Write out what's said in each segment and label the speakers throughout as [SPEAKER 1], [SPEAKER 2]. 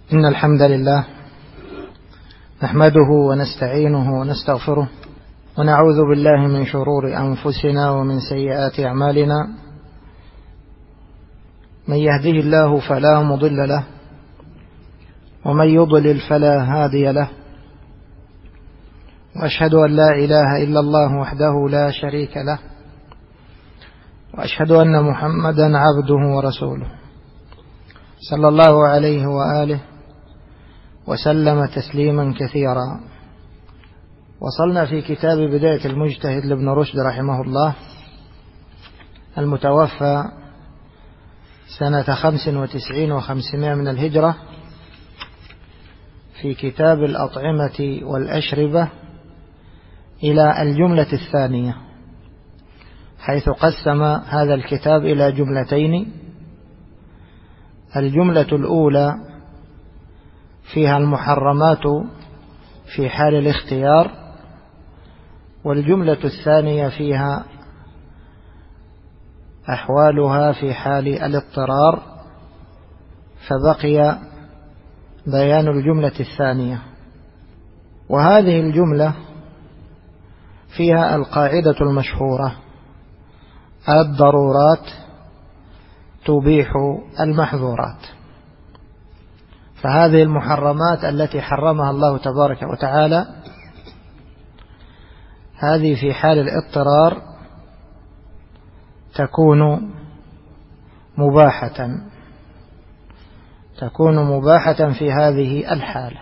[SPEAKER 1] إن الحمد لله نحمده ونستعينه ونستغفره ونعوذ بالله من شرور أنفسنا ومن سيئات أعمالنا. من يهده الله فلا مضل له ومن يضلل فلا هادي له، وأشهد أن لا إله إلا الله وحده لا شريك له، وأشهد أن محمدا عبده ورسوله صلى الله عليه وآله وسلم تسليما كثيرا. وصلنا في كتاب بداية المجتهد لابن رشد رحمه الله المتوفى سنة 95 و500 من الهجرة، في كتاب الأطعمة والأشربة إلى الجملة الثانية، حيث قسم هذا الكتاب إلى جملتين. الجملة الأولى فيها المحرمات في حال الاختيار، والجملة الثانية فيها أحوالها في حال الاضطرار، فبقي بيان الجملة الثانية. وهذه الجملة فيها القاعدة المشهورة: الضرورات تبيح المحظورات. فهذه المحرمات التي حرمها الله تبارك وتعالى هذه في حال الاضطرار تكون مباحة في هذه الحالة.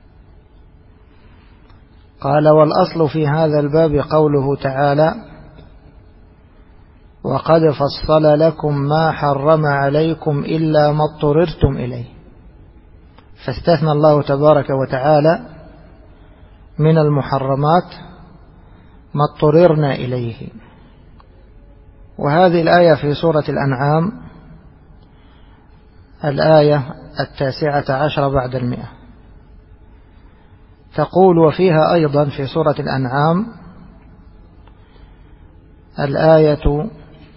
[SPEAKER 1] قال: والأصل في هذا الباب قوله تعالى: وقد فصل لكم ما حرم عليكم إلا ما اضطررتم إليه. فاستثنى الله تبارك وتعالى من المحرمات ما اضطررنا إليه. وهذه الآية في سورة الأنعام الآية 19 بعد 100 تقول: وفيها أيضا في سورة الأنعام الآية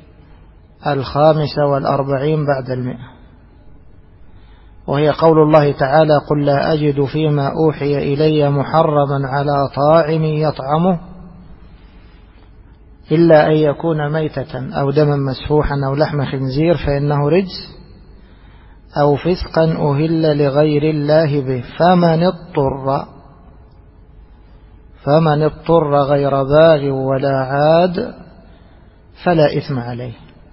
[SPEAKER 1] 45 بعد 100، وهي قول الله تعالى: قل لا أجد فيما أوحي إلي محرما على طاعم يطعمه إلا أن يكون ميتة أو دما مسفوحا أو لحم خنزير فإنه رجس أو فسقا أهل لغير الله به فمن اضطر غير باغ ولا عاد فلا إثم عليه.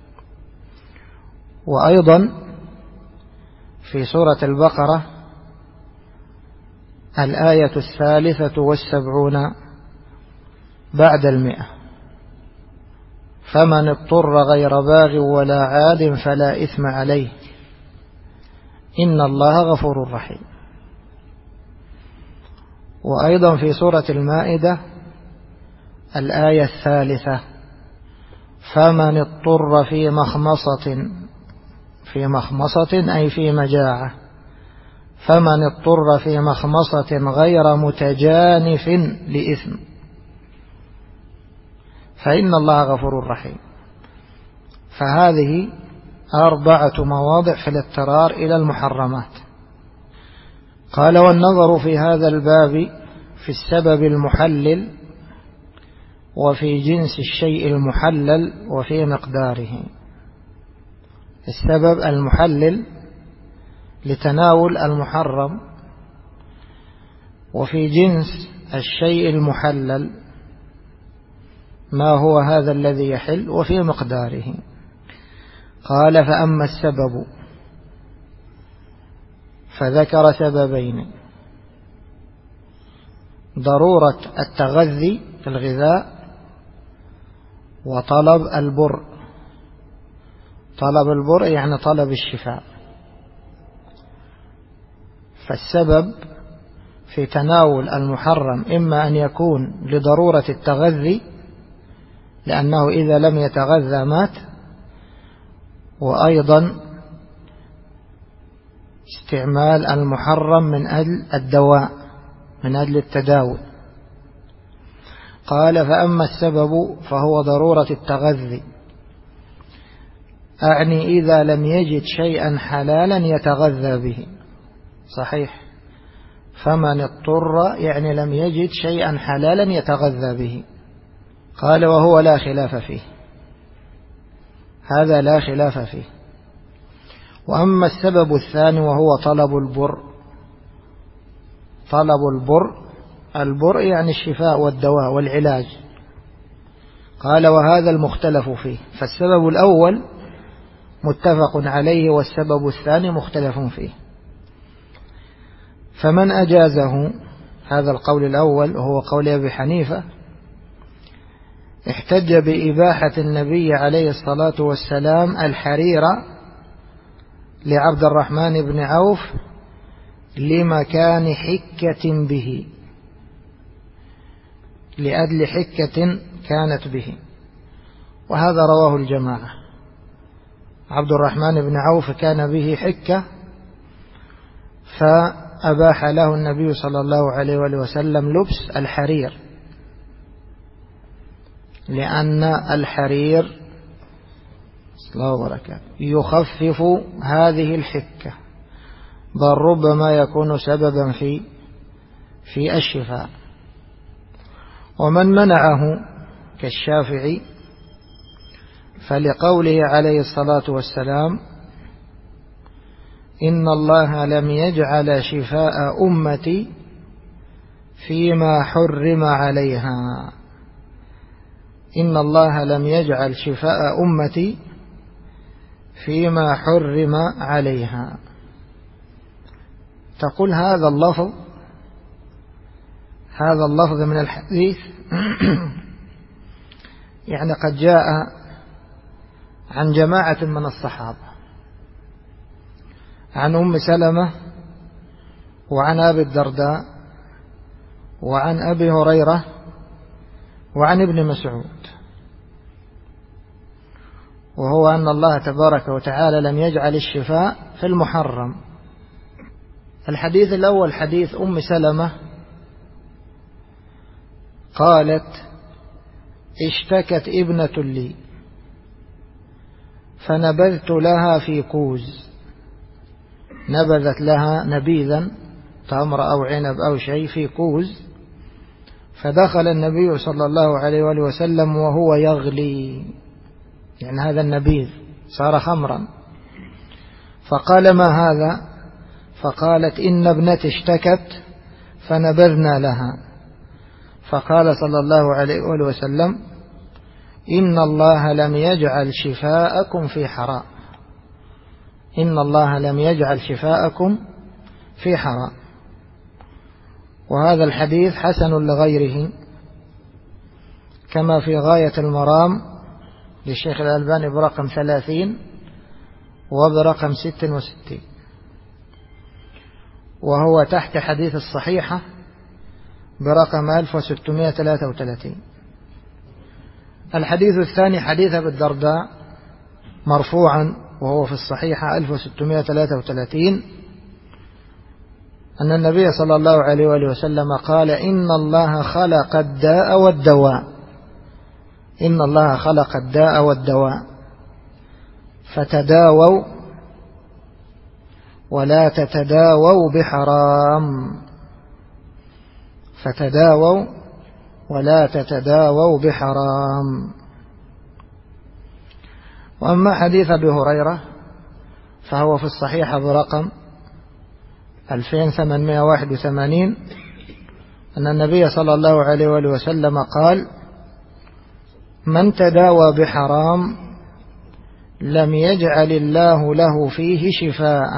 [SPEAKER 1] وأيضا في سورة البقرة الآية 73 بعد 100: فمن اضطر غير باغ ولا عاد فلا إثم عليه إن الله غفور رحيم. وأيضا في سورة المائدة الآية 3: فمن اضطر في مخمصة أي في مجاعة، فمن اضطر في مخمصة غير متجانف لإثم فإن الله غفور رحيم. فهذه 4 مواضع في الاضطرار إلى المحرمات. قال: والنظر في هذا الباب في السبب المحلل وفي جنس الشيء المحلل وفي مقداره. السبب المحلل لتناول المحرم، وفي جنس الشيء المحلل ما هو هذا الذي يحل، وفي مقداره. قال: فأما السبب فذكر سببين: ضرورة التغذي في الغذاء، وطلب البر. طلب البر يعني طلب الشفاء. فالسبب في تناول المحرم إما أن يكون لضرورة التغذي لأنه إذا لم يتغذى مات، وأيضا استعمال المحرم من أجل الدواء، من أجل التداوي. قال: فأما السبب فهو ضرورة التغذي، أعني إذا لم يجد شيئا حلالا يتغذى به، صحيح. فمن اضطر يعني لم يجد شيئا حلالا يتغذى به. قال وهو لا خلاف فيه، هذا لا خلاف فيه. وأما السبب الثاني وهو طلب البر. طلب البر يعني الشفاء والدواء والعلاج. قال وهذا المختلف فيه. فالسبب الأول متفق عليه والسبب الثاني مختلف فيه. فمن أجازه، هذا القول الأول وهو قول أبي حنيفة، احتج بإباحة النبي عليه الصلاة والسلام الحرير لعبد الرحمن بن عوف لمكان حكة به، لأجل حكة كانت به، وهذا رواه الجماعة. عبد الرحمن بن عوف كان به حكة، فأباح له النبي صلى الله عليه وسلم لبس الحرير، لأن الحرير يخفف هذه الحكة، بل ربما يكون سببا في الشفاء. ومن منعه كالشافعي فلقوله عليه الصلاة والسلام إن الله لم يجعل شفاء أمتي فيما حرم عليها. إن الله لم يجعل شفاء أمتي فيما حرم عليها. تقول هذا اللفظ من الحديث يعني قد جاء عن جماعة من الصحابة، عن أم سلمة وعن أبي الدرداء وعن أبي هريرة وعن ابن مسعود، وهو أن الله تبارك وتعالى لم يجعل الشفاء في المحرم. الحديث الأول حديث أم سلمة قالت اشتكت ابنة لي فنبذت لها في كوز، نبذت لها نبيذا تمر أو عنب أو شيء في كوز، فدخل النبي صلى الله عليه وسلم وهو يغلي، يعني هذا النبيذ صار خمرا، فقال ما هذا؟ فقالت إن ابنتي اشتكت فنبذنا لها. فقال صلى الله عليه وسلم إن الله لم يجعل شفاءكم في حرام، إن الله لم يجعل شفاءكم في حرام. وهذا الحديث حسن لغيره، كما في غاية المرام للشيخ الألباني برقم 30 وبرقم 66، وهو تحت حديث الصحيحة برقم 1633. الحديث الثاني حديث أبي الدرداء مرفوعا وهو في الصحيحة 1633، أن النبي صلى الله عليه وسلم قال إن الله خلق الداء والدواء، إن الله خلق الداء والدواء فتداووا ولا تتداووا بحرام، فتداووا ولا تتداووا بحرام. وأما حديث أبي هريرة فهو في الصحيحة برقم 2881، أن النبي صلى الله عليه وسلم قال من تداوى بحرام لم يجعل الله له فيه شفاء،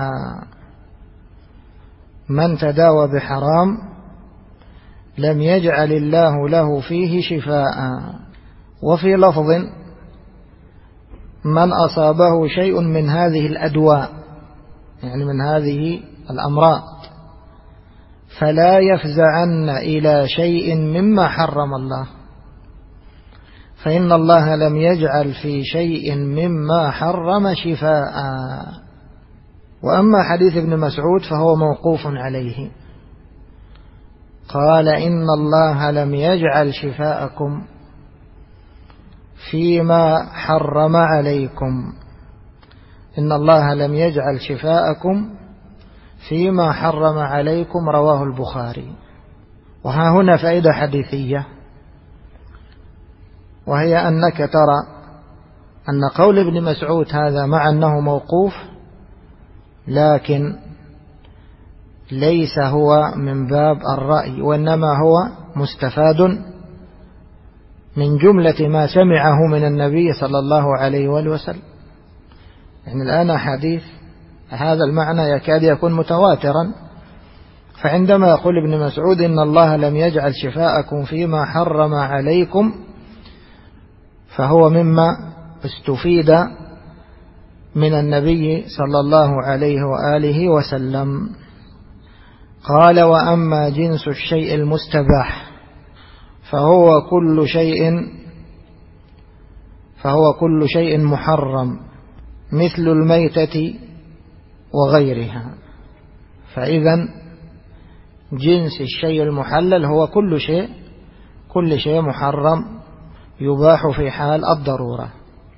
[SPEAKER 1] من تداوى بحرام لم يجعل الله له فيه شفاء. وفي لفظ من أصابه شيء من هذه الأدواء، يعني من هذه الأمراض، فلا يفزعن إلى شيء مما حرم الله، فإن الله لم يجعل في شيء مما حرم شفاء. وأما حديث ابن مسعود فهو موقوف عليه، قال إن الله لم يجعل شفاءكم فيما حرم عليكم، إن الله لم يجعل شفاءكم فيما حرم عليكم رواه البخاري. وها هنا فائدة حديثية، وهي أنك ترى أن قول ابن مسعود هذا مع أنه موقوف، لكن ليس هو من باب الرأي، وإنما هو مستفاد من جملة ما سمعه من النبي صلى الله عليه وآله وسلم. يعني الآن حديث هذا المعنى يكاد يكون متواترا، فعندما يقول ابن مسعود إن الله لم يجعل شفاءكم فيما حرم عليكم، فهو مما استفيد من النبي صلى الله عليه وآله وسلم. قال: وأما جنس الشيء المستباح فهو كل شيء محرم مثل الميتة وغيرها. فإذا جنس الشيء المحلل هو كل شيء محرم يباح في حال الضرورة.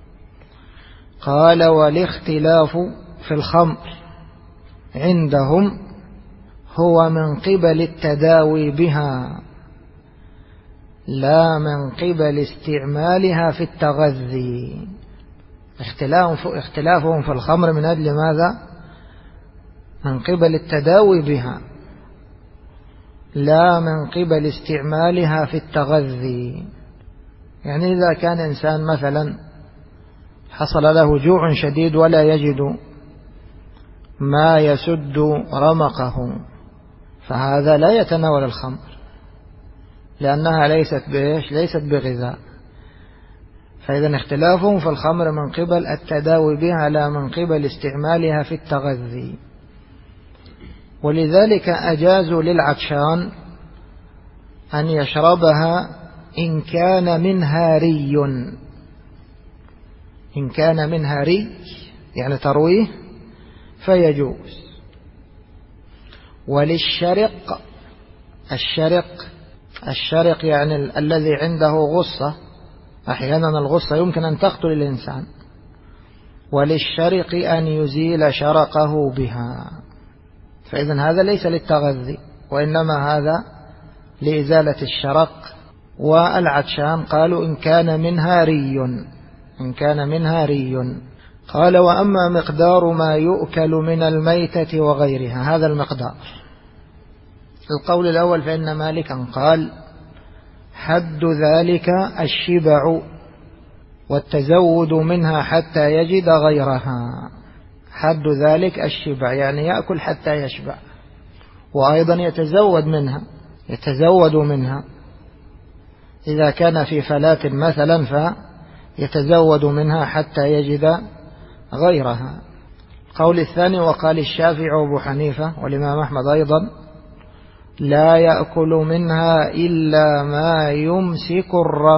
[SPEAKER 1] قال: والاختلاف في الخمر عندهم هو من قبل التداوي بها لا من قبل استعمالها في التغذي. اختلافهم في الخمر من أجل ماذا؟ من قبل التداوي بها لا من قبل استعمالها في التغذي. يعني إذا كان إنسان مثلا حصل له جوع شديد ولا يجد ما يسد رمقه، فهذا لا يتناول الخمر، لأنها ليست بغذاء. فإذا اختلافهم في الخمر من قبل التداوي بها لا من قبل استعمالها في التغذي. ولذلك أجازوا للعطشان أن يشربها إن كان منها ري يعني ترويه فيجوز. وللشرق، الشرق يعني الذي عنده غصة، أحيانا الغصة يمكن أن تقتل الإنسان، وللشرق أن يزيل شرقه بها. فإذن هذا ليس للتغذي، وإنما هذا لإزالة الشرق. والعطشان قالوا إن كان منها ري. قال: وأما مقدار ما يؤكل من الميتة وغيرها، هذا المقدار. القول الأول فإن مالكا قال: حد ذلك الشبع والتزود منها حتى يجد غيرها. حد ذلك الشبع يعني يأكل حتى يشبع، وأيضا يتزود منها إذا كان في فلاة مثلا فيتزود منها حتى يجد غيرها. القول الثاني وقال الشافعي وابو حنيفة والإمام أحمد أيضا: لا يأكل منها إلا ما يمسك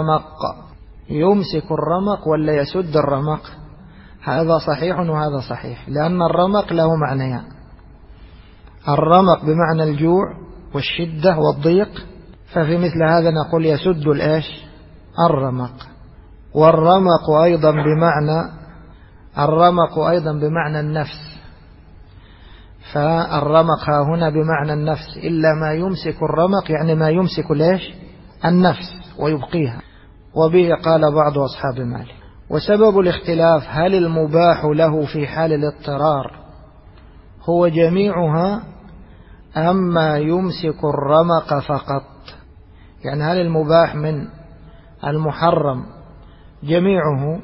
[SPEAKER 1] الرمق ولا يسد الرمق. هذا صحيح وهذا صحيح، لأن الرمق له معنيان: الرمق بمعنى الجوع والشدة والضيق، ففي مثل هذا نقول يسد الرمق. والرمق أيضا بمعنى النفس، فالرمق هنا بمعنى النفس، إلا ما يمسك الرمق يعني ما يمسك النفس ويبقيها. وبه قال بعض أصحاب مالك. وسبب الاختلاف هل المباح له في حال الاضطرار هو جميعها أم ما يمسك الرمق فقط؟ يعني هل المباح من المحرم جميعه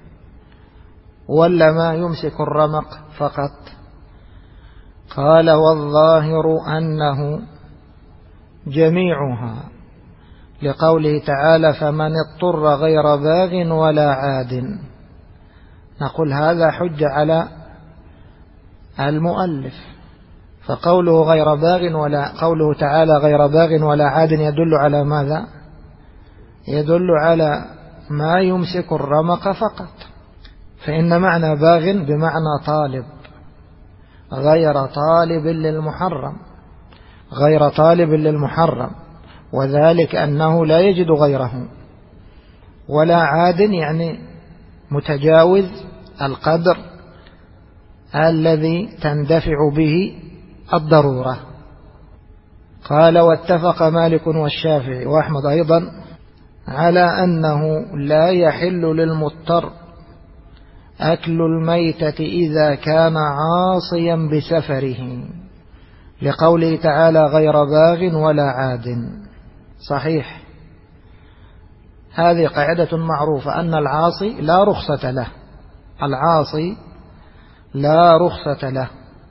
[SPEAKER 1] ولا ما يمسك الرمق فقط؟ قال: والظاهر أنه جميعها، لقوله تعالى: فمن اضطر غير باغ ولا عاد. نقول هذا حجة على المؤلف، فقوله غير باغ قوله تعالى غير باغ ولا عاد يدل على ماذا؟ يدل على ما يمسك الرمق فقط. فإن معنى باغ بمعنى طالب، غير طالب للمحرم، وذلك أنه لا يجد غيره. ولا عاد يعني متجاوز القدر الذي تندفع به الضرورة. قال: واتفق مالك والشافعي وأحمد أيضا على أنه لا يحل للمضطر أكل الميتة إذا كان عاصيا بسفره، لقوله تعالى: غير باغ ولا عاد. صحيح، هذه قاعدة معروفة أن العاصي لا رخصة له، العاصي لا رخصة له.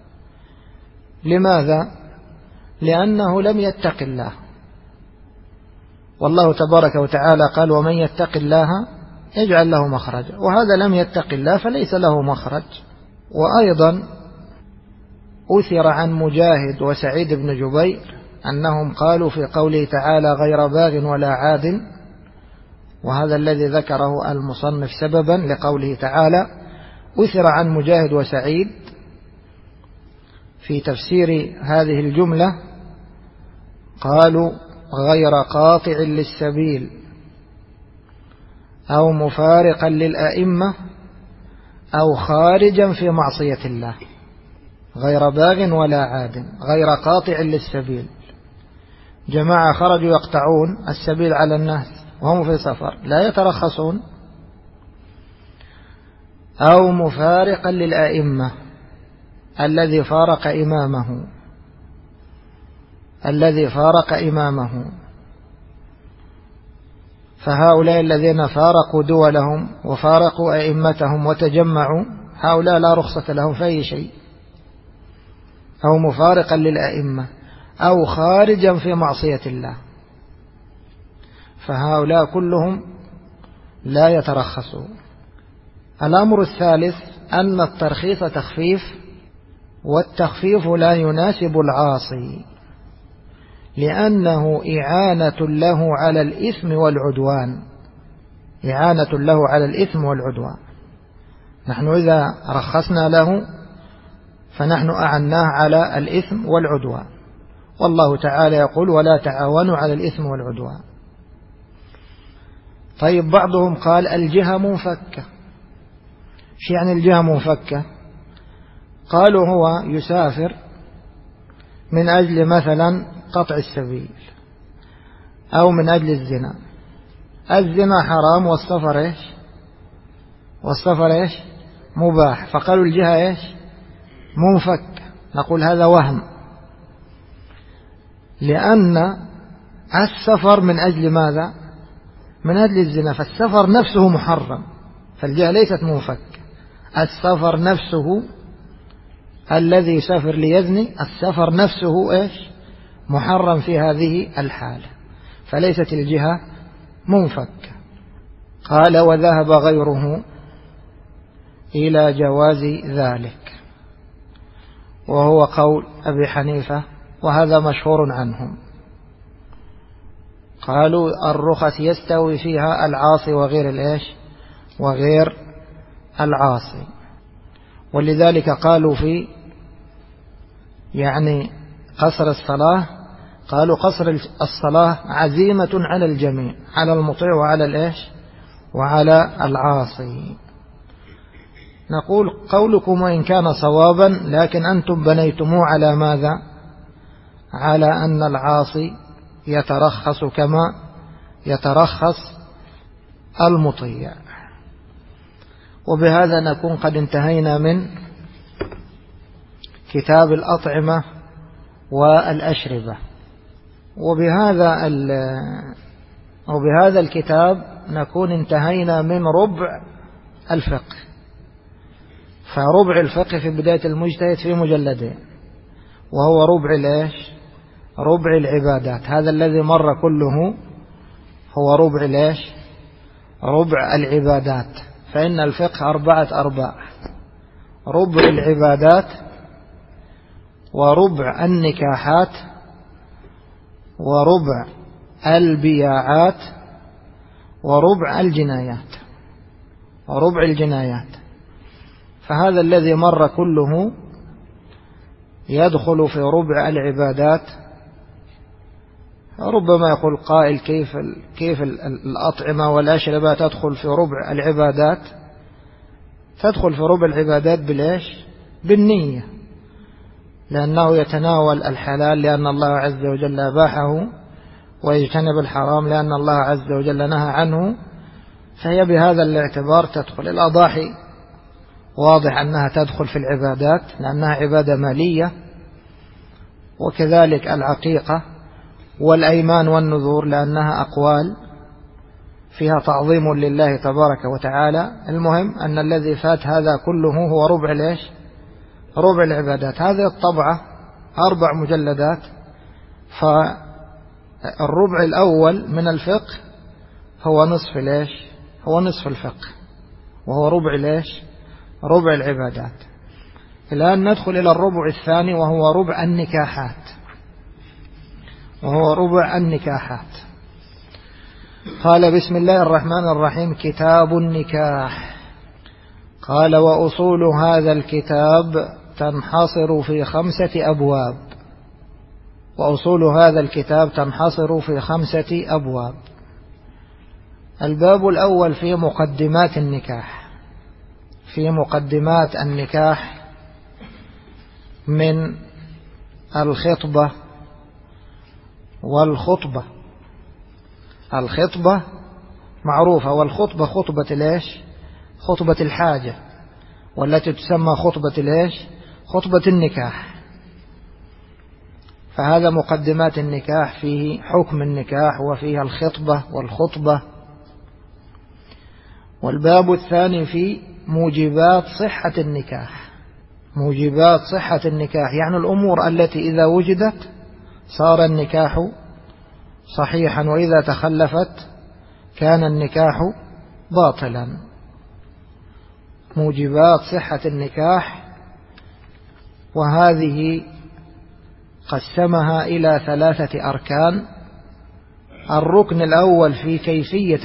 [SPEAKER 1] لماذا؟ لأنه لم يتق الله، والله تبارك وتعالى قال: ومن يتق الله يجعل له مخرجا، وهذا لم يتق الله فليس له مخرج. وأيضا أثر عن مجاهد وسعيد بن جبير أنهم قالوا في قوله تعالى: غير باغ ولا عاد، وهذا الذي ذكره المصنف سببا لقوله تعالى. أثر عن مجاهد وسعيد في تفسير هذه الجملة قالوا: غير قاطع للسبيل أو مفارقا للأئمة أو خارجا في معصية الله. غير باغ ولا عاد، غير قاطع للسبيل، جماعة خرجوا يقطعون السبيل على الناس وهم في سفر لا يترخصون. أو مفارقا للأئمة، الذي فارق إمامه، فهؤلاء الذين فارقوا دولهم وفارقوا أئمتهم وتجمعوا، هؤلاء لا رخصة لهم في أي شيء. أو مفارقا للأئمة أو خارجا في معصية الله، فهؤلاء كلهم لا يترخصون. الأمر الثالث أن الترخيص تخفيف، والتخفيف لا يناسب العاصي، لأنه إعانة له على الإثم والعدوان، إعانة له على الإثم والعدوان. نحن إذا رخصنا له فنحن أعناه على الإثم والعدوان، والله تعالى يقول: ولا تعاونوا على الإثم والعدوان. طيب، بعضهم قال الجهة منفكة. شو يعني الجهة منفكة؟ قالوا هو يسافر من أجل مثلا قطع السبيل أو من أجل الزنا. الزنا حرام والسفر إيش؟ والسفر إيش؟ مباح. فقالوا الجهة إيش؟ منفك. نقول هذا وهم، لأن السفر من أجل ماذا؟ من أجل الزنا، فالسفر نفسه محرم، فالجهة ليست منفك. السفر نفسه الذي يسافر ليزني، السفر نفسه إيش؟ محرم في هذه الحالة، فليست الجهة منفك. قال: وذهب غيره إلى جواز ذلك، وهو قول أبي حنيفة، وهذا مشهور عنهم. قالوا الرخص يستوي فيها العاصي وغير الإيش؟ وغير العاصي. ولذلك قالوا في قصر الصلاة، قالوا قصر الصلاة عزيمة على الجميع، على المطيع وعلى الإيش؟ وعلى العاصي. نقول قولكم وإن كان صوابا، لكن أنتم بنيتموه على ماذا؟ على أن العاصي يترخص كما يترخص المطيع. وبهذا نكون قد انتهينا من كتاب الأطعمة والأشربة. وبهذا الكتاب نكون انتهينا من ربع الفقه. فربع الفقه في بداية المجتهد في مجلدين، وهو ربع الإيش؟ ربع العبادات. هذا الذي مر كله هو ربع الإيش؟ ربع العبادات. فإن الفقه 4 أرباع: ربع العبادات، وربع النكاحات، وربع البياعات، وربع الجنايات. وربع الجنايات. فهذا الذي مر كله يدخل في ربع العبادات. ربما يقول قائل كيف الأطعمة والأشربة تدخل في ربع لأنه يتناول الحلال لأن الله عز وجل أباحه، ويجتنب الحرام لأن الله عز وجل نهى عنه، فهي بهذا الاعتبار تدخل. الأضاحي واضح أنها تدخل في العبادات لأنها عبادة مالية، وكذلك العقيقة والأيمان والنذور لأنها أقوال فيها تعظيم لله تبارك وتعالى. المهم أن الذي فات هذا كله هو ربع ربع العبادات. هذه الطبعة 4 مجلدات، فالربع الأول من الفقه هو نصف هو نصف الفقه، وهو ربع العبادات. الآن ندخل إلى الربع الثاني وهو ربع النكاحات. قال: بسم الله الرحمن الرحيم. كتاب النكاح. قال: وأصول هذا الكتاب تنحصر في 5 أبواب. وأصول هذا الكتاب تنحصر في 5 أبواب. الباب الأول في مقدمات النكاح. من الخطبة والخطبة. الخطبة معروفة، والخطبة خطبة الحاجة، والتي تسمى خطبة النكاح. فهذا مقدمات النكاح، فيه حكم النكاح وفيها الخطبة والخطبة. والباب الثاني في موجبات صحة النكاح، يعني الأمور التي إذا وجدت صار النكاح صحيحا، وإذا تخلفت كان النكاح باطلا. موجبات صحة النكاح، وهذه قسمها إلى 3 أركان. الركن الأول في كيفية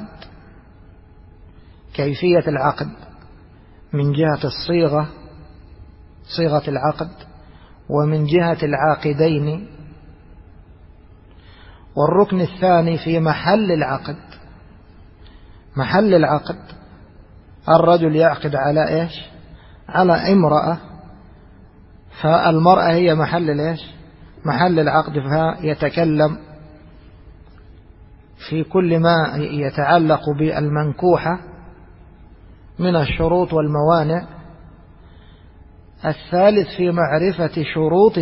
[SPEAKER 1] العقد من جهة صيغة العقد، ومن جهة العاقدين. والركن الثاني في محل العقد. الرجل يعقد على على امرأة، فالمرأة هي محل العقد، فيتكلم في كل ما يتعلق بالمنكوحة من الشروط والموانع. الثالث في معرفة شروط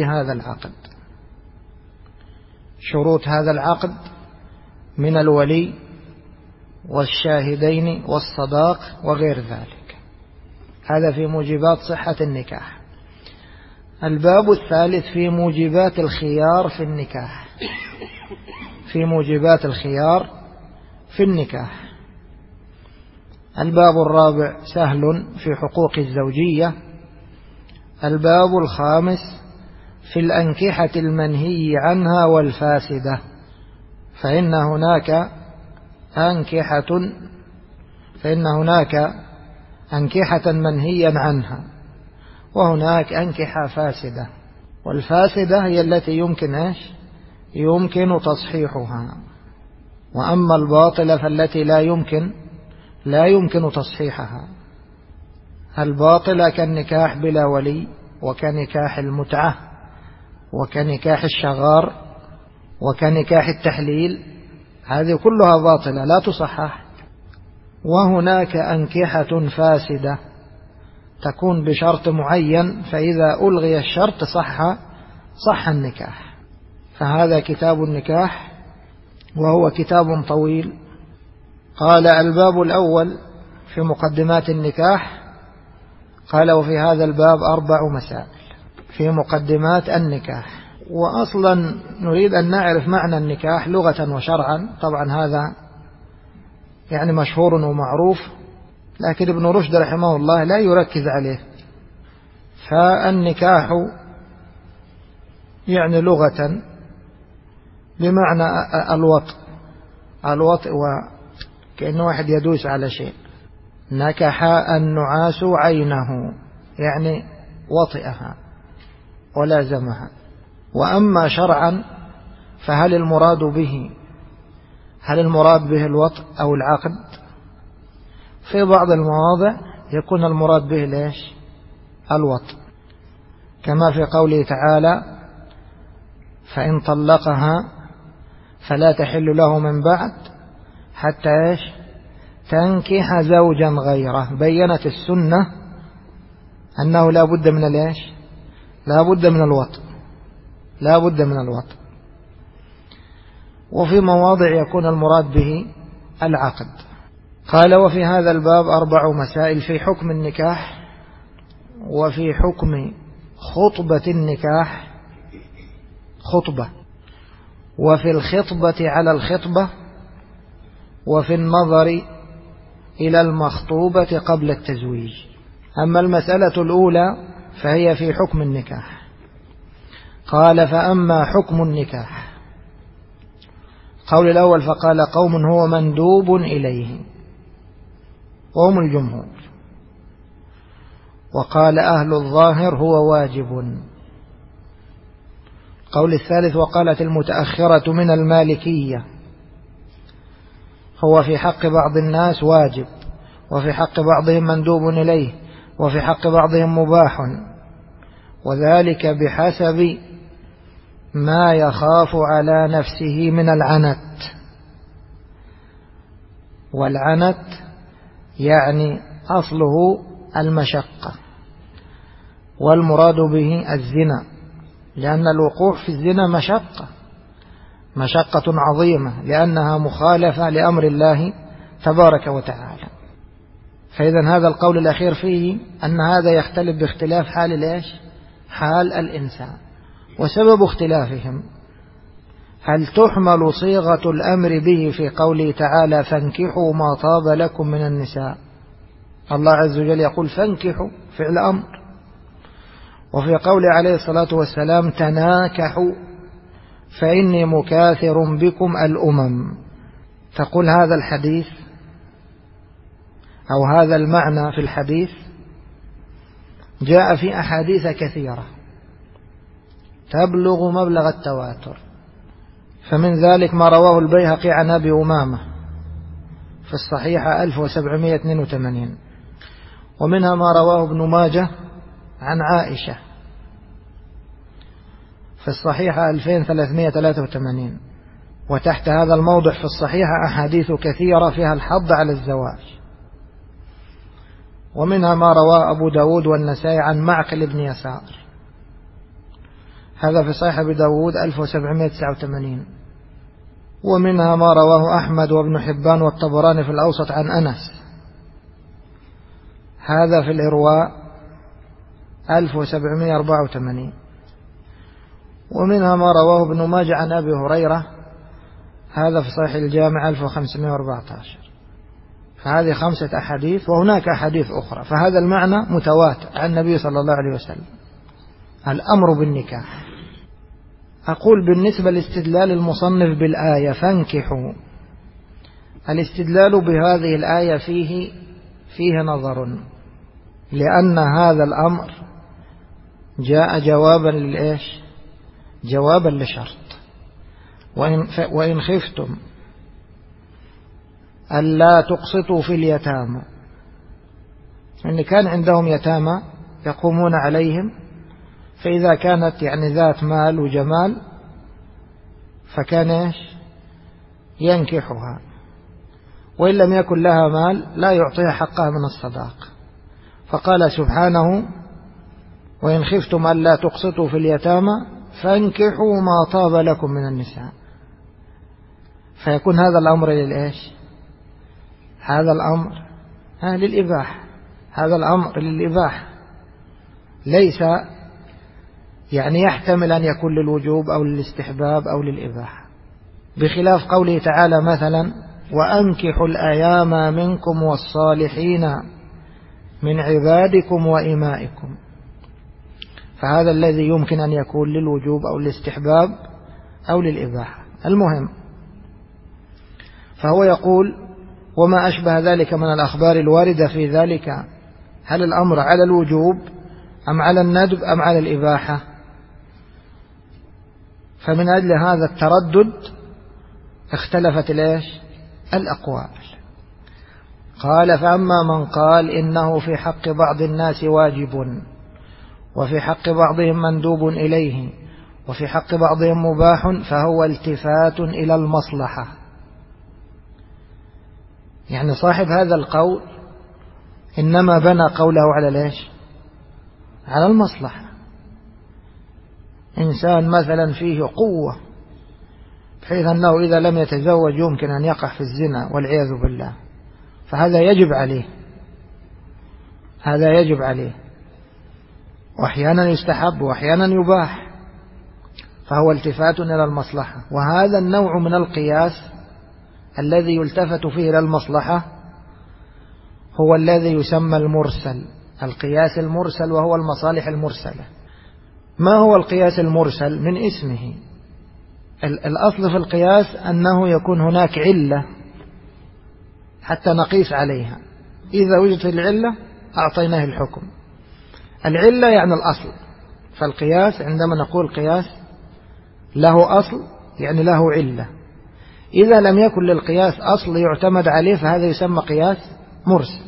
[SPEAKER 1] هذا العقد من الولي والشاهدين والصداق وغير ذلك. هذا في موجبات صحة النكاح. الباب الثالث في موجبات الخيار في النكاح. الباب الرابع سهل في حقوق الزوجية. الباب الخامس في الأنكحة المنهي عنها والفاسدة، فإن هناك أنكحة منهيا عنها، وهناك أنكحة فاسدة. والفاسدة هي التي يمكن تصحيحها، وأما الباطلة فالتي لا يمكن تصحيحها. الباطلة كالنكاح بلا ولي، وكنكاح المتعة، وكنكاح الشغار، وكنكاح التحليل، هذه كلها باطلة لا تصحح. وهناك أنكحة فاسدة تكون بشرط معين، فإذا ألغي الشرط صح النكاح. فهذا كتاب النكاح، وهو كتاب طويل. قال: الباب الأول في مقدمات النكاح. قال: وفي هذا الباب 4 مسائل في مقدمات النكاح. وأصلا نريد أن نعرف معنى النكاح لغة وشرعا، طبعا هذا يعني مشهور ومعروف، لكن ابن رشد رحمه الله لا يركز عليه. فالنكاح يعني لغة بمعنى الوطء، وكأن واحد يدوس على شيء. نكح النعاس عينه، يعني وطئها ولازمها. وأما شرعا فهل المراد به الوطء أو العقد؟ في بعض المواضع يكون المراد به الوطء، كما في قوله تعالى: فإن طلقها فلا تحل له من بعد حتى تنكح زوجا غيره. بينت السنة أنه لا بد من الوطء. وفي مواضع يكون المراد به العقد. قال: وفي هذا الباب 4 مسائل في حكم النكاح، وفي حكم خطبة النكاح خطبة، وفي الخطبة على الخطبة، وفي النظر إلى المخطوبة قبل التزويج. أما المسألة الأولى فهي في حكم النكاح. قال: فأما حكم النكاح. قول الأول: فقال قوم هو مندوب إليه، وهم الجمهور. وقال أهل الظاهر هو واجب. قول الثالث: وقالت المتأخرة من المالكية هو في حق بعض الناس واجب، وفي حق بعضهم مندوب إليه، وفي حق بعضهم مباح، وذلك بحسب ما يخاف على نفسه من العنت. والعنت يعني أصله المشقة، والمراد به الزنا، لأن الوقوع في الزنا مشقة عظيمة، لأنها مخالفة لأمر الله تبارك وتعالى. فإذا هذا القول الأخير فيه أن هذا يختلف باختلاف حال الإنسان. وسبب اختلافهم: هل تحمل صيغة الأمر به في قوله تعالى: فانكحوا ما طاب لكم من النساء؟ الله عز وجل يقول: فانكحوا، فعل أمر. وفي قوله عليه الصلاة والسلام: تناكحوا فإني مكاثر بكم الأمم. تقول هذا الحديث أو هذا المعنى في الحديث جاء في أحاديث كثيرة تبلغ مبلغ التواتر. فمن ذلك ما رواه البيهقي عن أبي أمامة في الصحيحة 1782، ومنها ما رواه ابن ماجه عن عائشة في الصحيحة 2383. وتحت هذا الموضع في الصحيحة أحاديث كثيرة فيها الحض على الزواج. ومنها ما رواه أبو داود والنسائي عن معقل بن يسار، هذا في صحيح أبي داود 1789. ومنها ما رواه أحمد وابن حبان والطبراني في الأوسط عن أنس، هذا في الإرواء 1784. ومنها ما رواه ابن ماجه عن أبي هريرة، هذا في صحيح الجامع 1514. فهذه 5 أحاديث، وهناك أحاديث أخرى. فهذا المعنى متواتر عن النبي صلى الله عليه وسلم، الأمر بالنكاح. أقول بالنسبة لاستدلال المصنف بالآية فانكحوا، الاستدلال بهذه الآية فيه نظر، لأن هذا الأمر جاء جوابا لشرط: وإن خفتم ألا تقسطوا في اليتامى. إن كان عندهم يتامى يقومون عليهم، فإذا كانت ذات مال وجمال فكان ينكحها، وإن لم يكن لها مال لا يعطيها حقها من الصداق. فقال سبحانه: وإن خفتم ألا تقسطوا في اليتامى فانكحوا ما طاب لكم من النساء. فيكون هذا الأمر هذا الأمر للإباحة، هذا الأمر للإباحة، ليس يحتمل أن يكون للوجوب أو للاستحباب أو للإباحة، بخلاف قوله تعالى مثلا: وأنكحوا الأيام منكم والصالحين من عبادكم وإمائكم. فهذا الذي يمكن أن يكون للوجوب أو للاستحباب أو للإباحة. المهم، فهو يقول: وما أشبه ذلك من الأخبار الواردة في ذلك، هل الأمر على الوجوب أم على الندب أم على الإباحة؟ فمن أجل هذا التردد اختلفت الأقوال. قال: فأما من قال إنه في حق بعض الناس واجب وفي حق بعضهم مندوب إليه، وفي حق بعضهم مباح، فهو التفات إلى المصلحة. يعني صاحب هذا القول إنما بنى قوله على ليش؟ على المصلحة. إنسان مثلا فيه قوة بحيث أنه إذا لم يتزوج يمكن أن يقع في الزنا والعياذ بالله، فهذا يجب عليه، هذا يجب عليه، وأحيانا يستحب وأحيانا يباح، فهو التفات إلى المصلحة. وهذا النوع من القياس الذي يلتفت فيه إلى المصلحة هو الذي يسمى المرسل، القياس المرسل، وهو المصالح المرسلة. ما هو القياس المرسل؟ من اسمه، الأصل في القياس أنه يكون هناك علة حتى نقيس عليها، إذا وجدت العلة أعطيناه الحكم. العلة يعني الأصل، فالقياس عندما نقول قياس له أصل يعني له علة. إذا لم يكن للقياس أصل يعتمد عليه فهذا يسمى قياس مرسل.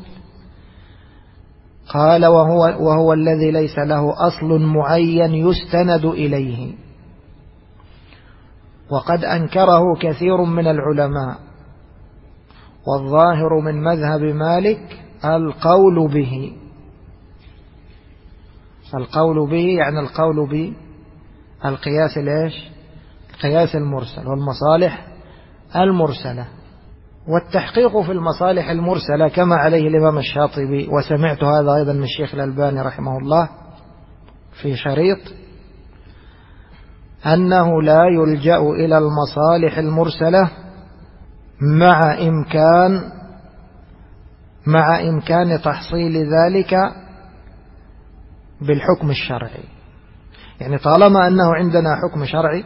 [SPEAKER 1] قال وهو الذي ليس له أصل معين يستند إليه، وقد أنكره كثير من العلماء، والظاهر من مذهب مالك القول به. القول به يعني القول بالقياس ليش؟ القياس المرسل والمصالح المرسلة. والتحقيق في المصالح المرسلة كما عليه الإمام الشاطبي، وسمعت هذا أيضا من الشيخ الألباني رحمه الله في شريط، أنه لا يلجأ إلى المصالح المرسلة مع إمكان تحصيل ذلك بالحكم الشرعي. يعني طالما أنه عندنا حكم شرعي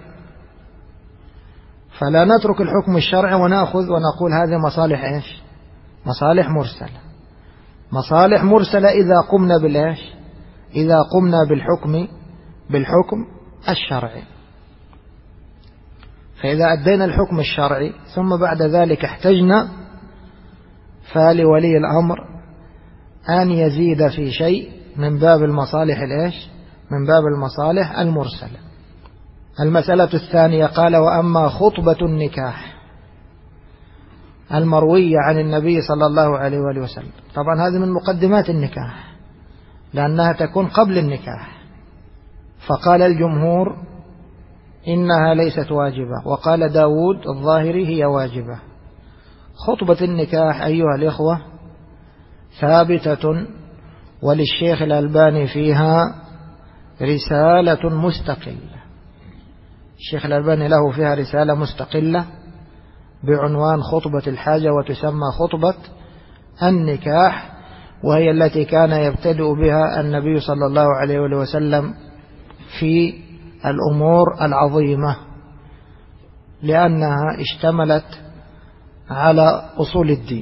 [SPEAKER 1] فلا نترك الحكم الشرعي ونأخذ ونقول هذه مصالح إيش؟ مصالح مرسلة. مصالح مرسلة إذا قمنا بالإيش؟ إذا قمنا بالحكم الشرعي. فإذا أدينا الحكم الشرعي ثم بعد ذلك احتجنا، فلولي الأمر أن يزيد في شيء من باب المصالح الإيش؟ من باب المصالح المرسلة. المسألة الثانية، قال وأما خطبة النكاح المروية عن النبي صلى الله عليه وآله وسلم، طبعا هذه من مقدمات النكاح لأنها تكون قبل النكاح، فقال الجمهور إنها ليست واجبة، وقال داود الظاهري هي واجبة. خطبة النكاح أيها الإخوة ثابتة، وللشيخ الألباني فيها رسالة مستقلة. الشيخ الألباني له فيها رسالة مستقلة بعنوان خطبة الحاجة، وتسمى خطبة النكاح، وهي التي كان يبتدئ بها النبي صلى الله عليه وسلم في الأمور العظيمة، لأنها اشتملت على أصول الدين.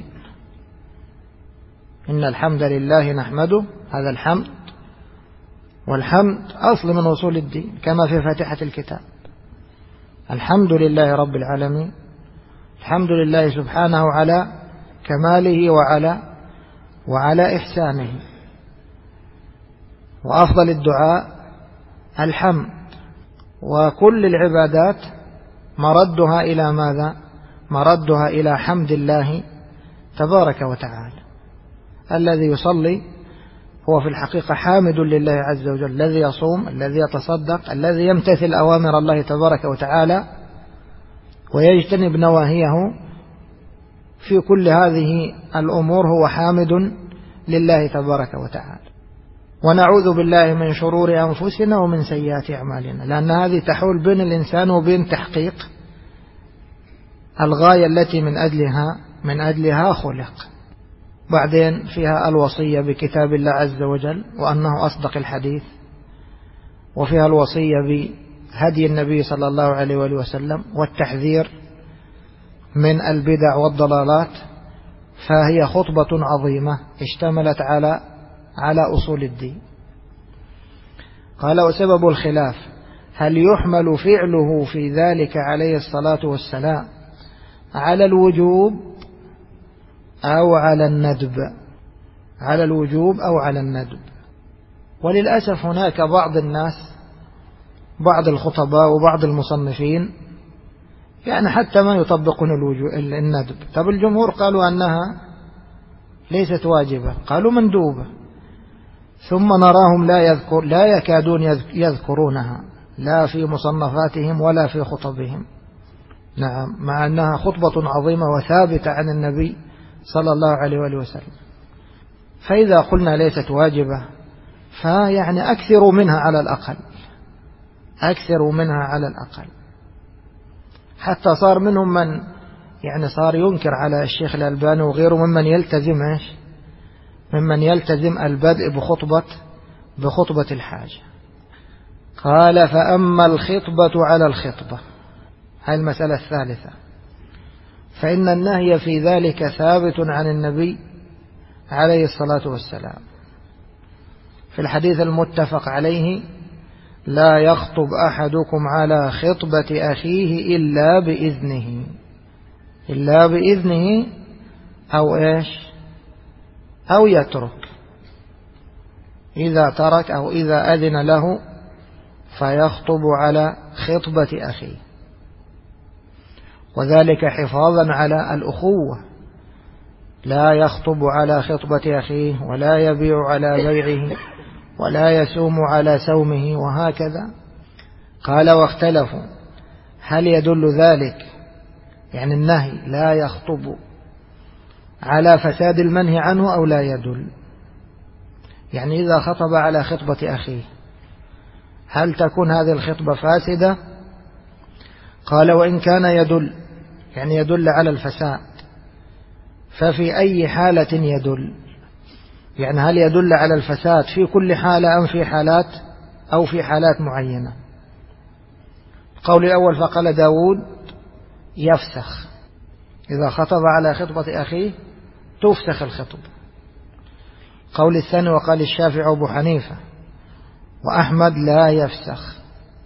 [SPEAKER 1] إن الحمد لله نحمده، هذا الحمد، والحمد أصل من أصول الدين كما في فاتحة الكتاب. الحمد لله رب العالمين، الحمد لله سبحانه على كماله وعلى إحسانه. وأفضل الدعاء الحمد، وكل العبادات مردها إلى ماذا؟ مردها إلى حمد الله تبارك وتعالى. الذي يصلي هو في الحقيقة حامد لله عز وجل، الذي يصوم، الذي يتصدق، الذي يمتثل أوامر الله تبارك وتعالى ويجتنب نواهيه، في كل هذه الأمور هو حامد لله تبارك وتعالى. ونعوذ بالله من شرور أنفسنا ومن سيئات أعمالنا، لأن هذه تحول بين الإنسان وبين تحقيق الغاية التي من أجلها خلق. بعدين فيها الوصية بكتاب الله عز وجل وأنه أصدق الحديث، وفيها الوصية بهدي النبي صلى الله عليه وآله وسلم، والتحذير من البدع والضلالات. فهي خطبة عظيمة اشتملت على أصول الدين. قال وسبب الخلاف هل يحمل فعله في ذلك عليه الصلاة والسلام على الوجوب أو على الندب؟ على الوجوب أو على الندب. وللأسف هناك بعض الناس، بعض الخطباء وبعض المصنفين، يعني حتى ما يطبقون الندب. طب الجمهور قالوا أنها ليست واجبة، قالوا مندوبة، ثم نراهم لا يكادون يذكرونها لا في مصنفاتهم ولا في خطبهم. نعم، مع أنها خطبة عظيمة وثابتة عن النبي صلى الله عليه وآله وسلم. فإذا قلنا ليست واجبة فيعني أكثروا منها على الأقل، أكثروا منها على الأقل، حتى صار منهم من يعني صار ينكر على الشيخ الألباني وغيره ممن يلتزم ممن يلتزم البدء بخطبة الحاجة. قال: فأما الخطبة على الخطبة، هذه المسألة الثالثة، فإن النهي في ذلك ثابت عن النبي عليه الصلاة والسلام في الحديث المتفق عليه: لا يخطب أحدكم على خطبة أخيه إلا بإذنه أو إيش، أو يترك، إذا ترك أو إذا أذن له فيخطب على خطبة أخيه، وذلك حفاظا على الأخوة. لا يخطب على خطبة أخيه، ولا يبيع على بيعه، ولا يسوم على سومه، وهكذا. قال: واختلفوا هل يدل ذلك، يعني النهي لا يخطب، على فساد المنهي عنه أو لا يدل؟ يعني إذا خطب على خطبة أخيه هل تكون هذه الخطبة فاسدة؟ قال: وإن كان يدل، يعني يدل على الفساد، ففي أي حالة يدل؟ يعني هل يدل على الفساد في كل حالة أم في حالات أو في حالات معينة؟ القول الأول فقال داود: يفسخ، إذا خطب على خطبة أخيه تفسخ الخطبة. القول الثاني وقال الشافعي وأبو حنيفة وأحمد: لا يفسخ.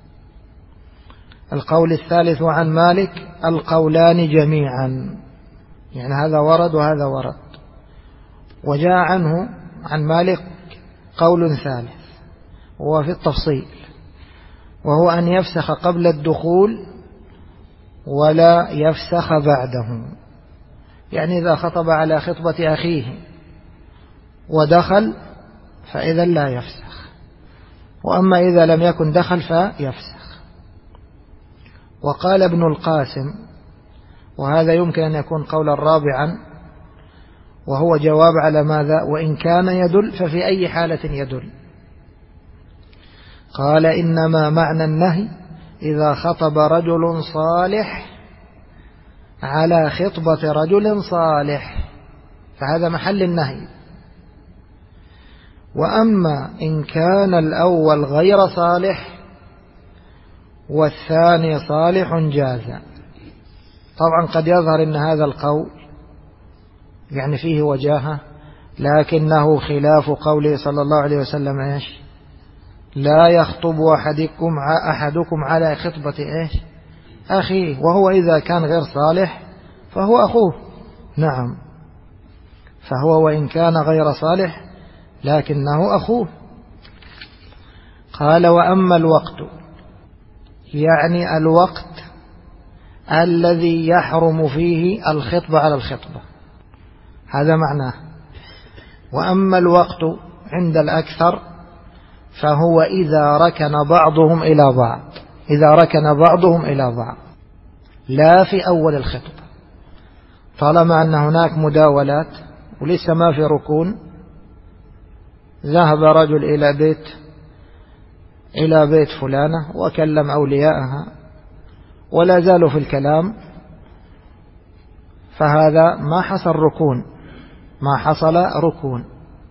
[SPEAKER 1] القول الثالث وعن مالك: القولان جميعا، يعني هذا ورد وهذا ورد. وجاء عنه عن مالك قول ثالث وهو في التفصيل، وهو أن يفسخ قبل الدخول ولا يفسخ بعده، يعني إذا خطب على خطبة أخيه ودخل فإذا لا يفسخ، وأما إذا لم يكن دخل فيفسخ. وقال ابن القاسم، وهذا يمكن أن يكون قولا رابعا، وهو جواب على ماذا؟ وإن كان يدل ففي أي حالة يدل؟ قال: إنما معنى النهي إذا خطب رجل صالح على خطبة رجل صالح، فهذا محل النهي. وأما إن كان الأول غير صالح والثاني صالح جاز. طبعا قد يظهر أن هذا القول يعني فيه وجاهة، لكنه خلاف قوله صلى الله عليه وسلم: إيش؟ لا يخطب أحدكم على خطبة إيش؟ أخيه، وهو إذا كان غير صالح فهو أخوه. نعم، فهو وإن كان غير صالح لكنه أخوه. قال: وأما الوقت، يعني الوقت الذي يحرم فيه الخطبة على الخطبة، هذا معناه. وأما الوقت عند الأكثر فهو إذا ركن بعضهم إلى بعض، إذا ركن بعضهم إلى بعض، لا في أول الخطبة. طالما أن هناك مداولات ولسه ما في ركون، ذهب رجل إلى بيت فلانة وكلم أولياءها ولا زالوا في الكلام، فهذا ما حصل ركون،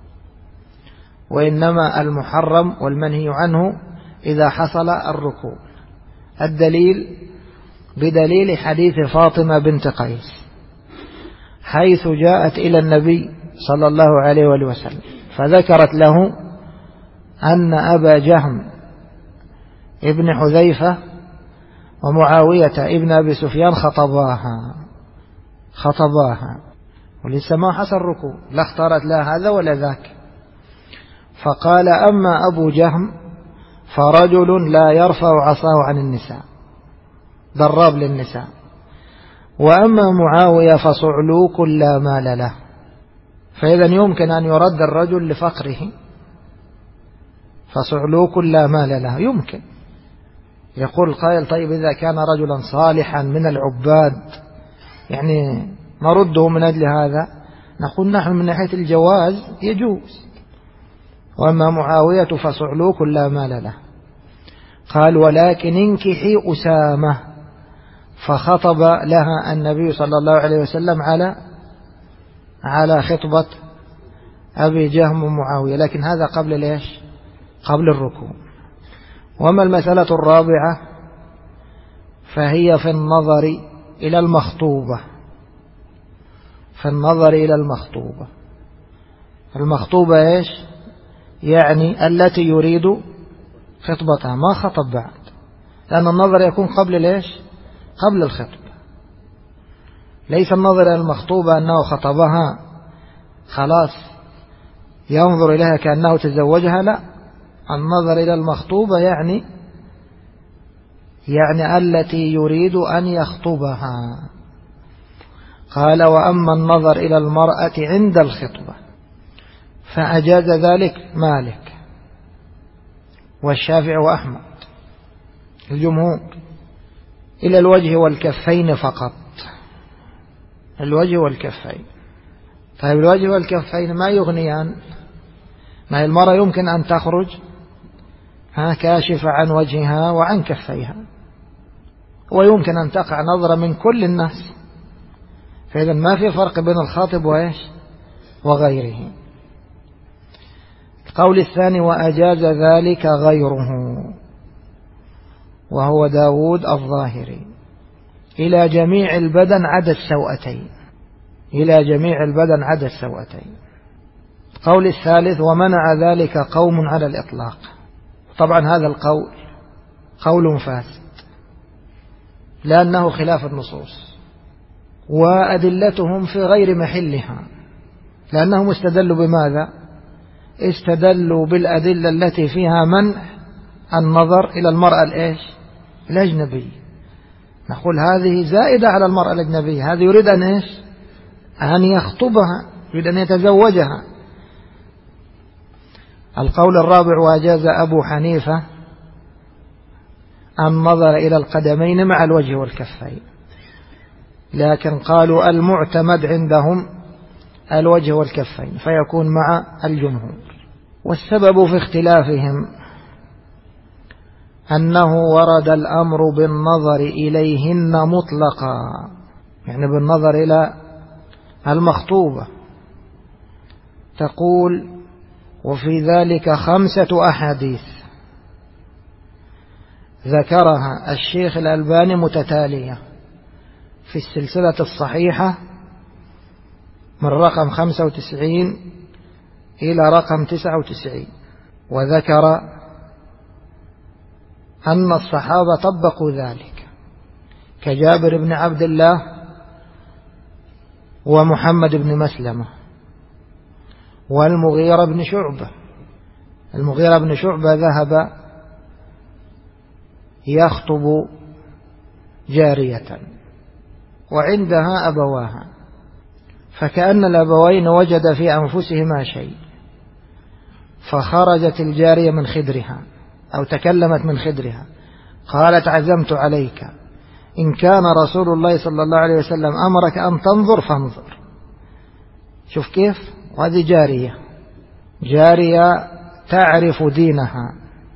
[SPEAKER 1] وإنما المحرم والمنهي عنه إذا حصل الركون. الدليل بدليل حديث فاطمة بنت قيس، حيث جاءت إلى النبي صلى الله عليه وسلم فذكرت له أن أبا جهم ابن حذيفة ومعاوية ابن أبي سفيان خطباها ولسه ما حصل ركوع، لا اختارت لا هذا ولا ذاك. فقال أما أبو جهم فرجل لا يرفع عصاه عن النساء، ضراب للنساء، وأما معاوية فصعلوك لا مال له. فإذا يمكن أن يرد الرجل لفقره، فصعلوك لا مال له يمكن. يقول القائل طيب إذا كان رجلا صالحا من العباد يعني نرده من أجل هذا؟ نقول نحن من ناحية الجواز يجوز. وأما معاوية فصعلوك لا مال له. قال ولكن انكحي أسامة، فخطب لها النبي صلى الله عليه وسلم على خطبة أبي جهم ومعاوية، لكن هذا قبل ليش؟ قبل الركوع. وما المسألة الرابعة فهي في النظر إلى المخطوبة. في النظر إلى المخطوبة، المخطوبة إيش؟ يعني التي يريد خطبتها، ما خطب بعد، لأن النظر يكون قبل ليش؟ قبل الخطبة. ليس النظر إلى المخطوبة أنه خطبها خلاص ينظر إليها كأنه تزوجها، لا، النظر إلى المخطوبة يعني التي يريد أن يخطبها. قال وأما النظر إلى المرأة عند الخطبة فأجاز ذلك مالك والشافعي وأحمد الجمهور إلى الوجه والكفين فقط، الوجه والكفين. طيب الوجه والكفين ما يغنيان؟ ما هي المرأة يمكن أن تخرج كاشفة عن وجهها وعن كفيها، ويمكن أن تقع نظرة من كل الناس، فإذا ما في فرق بين الخاطب وإيش وغيره. القول الثاني وأجاز ذلك غيره، وهو داود الظاهري، إلى جميع البدن عدا السوأتين، إلى جميع البدن عدا السوأتين. القول الثالث ومنع ذلك قوم على الإطلاق. طبعا هذا القول قول فاسد لأنه خلاف النصوص، وأدلتهم في غير محلها، لأنهم استدلوا بماذا؟ استدلوا بالأدلة التي فيها منع النظر إلى المرأة الأجنبية. نقول هذه زائدة على المرأة الأجنبية، هذه يريد أن يخطبها، يريد أن يتزوجها. القول الرابع وأجاز أبو حنيفة النظر إلى القدمين مع الوجه والكفين، لكن قالوا المعتمد عندهم الوجه والكفين فيكون مع الجمهور. والسبب في اختلافهم أنه ورد الأمر بالنظر إليهن مطلقا، يعني بالنظر إلى المخطوبة. تقول وفي ذلك 5 أحاديث ذكرها الشيخ الألباني متتالية في السلسلة الصحيحة من رقم 95 إلى رقم 99، وذكر أن الصحابة طبقوا ذلك كجابر بن عبد الله ومحمد بن مسلمة والمغيرة بن شعبة. المغيرة بن شعبة ذهب يخطب جارية وعندها أبواها، فكأن الأبوين وجد في أنفسهما شيء، فخرجت الجارية من خدرها أو تكلمت من خدرها، قالت عزمت عليك، إن كان رسول الله صلى الله عليه وسلم أمرك أن تنظر فانظر. شوف كيف، وهذه جارية تعرف دينها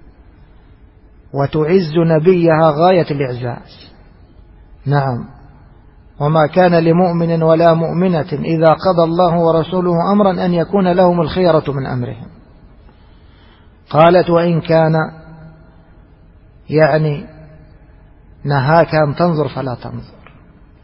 [SPEAKER 1] وتعز نبيها غاية الإعزاز. نعم، وما كان لمؤمن ولا مؤمنة إذا قضى الله ورسوله أمرا أن يكون لهم الخيرة من أمرهم. قالت وإن كان نهاك أن تنظر فلا تنظر.